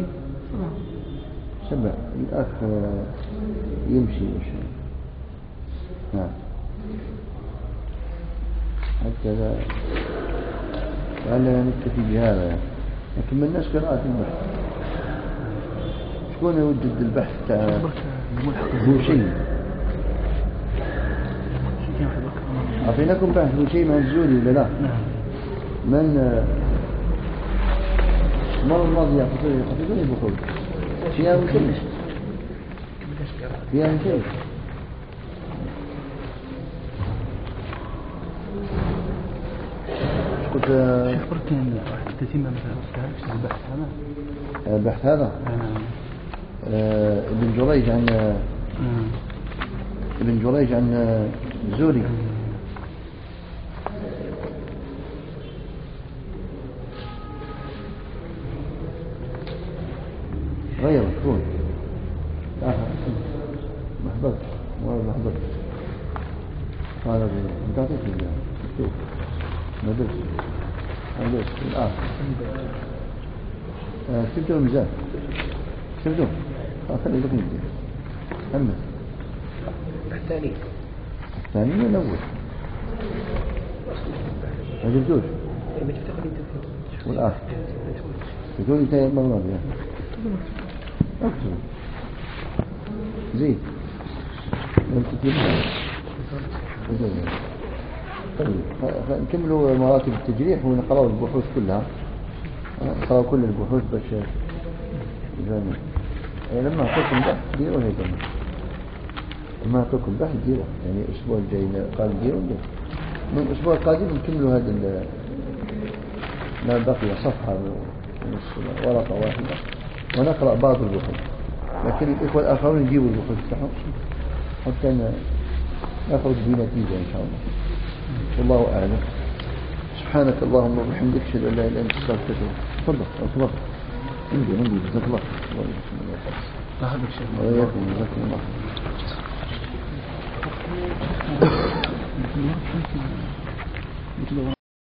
7 الأخ يمشي وشي. نعم. حتى لعلنا نكتفي بهذا يعني. لكن من الناس قراءة البحث، شكون يوجد البحث تاع شيء؟ أعطيناكم بحث شيء مع الزولي ولا لا؟ من المرة الماضية أعطيتوني بخور فيها شيء، فيها شيء. قلت تتم مثلا البحث هذا، البحث هذا ابن جريج عن ابن جريج عن زوري. غير كون محضر محضر قال انت اعطيت لي مكتوب ندرس الآن كتبتوا الميزان كتبتوا خلي لكم محمد الثاني ولا الأول؟ ما جبتوش والآخر يقول انت يا مرة اكتب زيد انت تجيبها طيب نكملوا مراتب التجريح ونقرأوا البحوث كلها، نقرأوا كل البحوث باش لما أعطيكم بحث ديروا هيدا، لما أعطيكم بحث ديروا يعني الأسبوع الجاي قال ديروا من الأسبوع القادم نكملوا هذا ما بقي صفحة ونص ورقة واحدة ونقرأ بعض البحوث، لكن الإخوة الآخرون يجيبوا البحوث تاعهم حتى نخرج بنتيجة إن شاء الله. والله أعلم. سبحانك اللهم وبحمدك أشهد أن لا إله إلا أنت أستغفرك. تفضل عندي جزاك الله. هذا الشيء وإياكم جزاكم الله.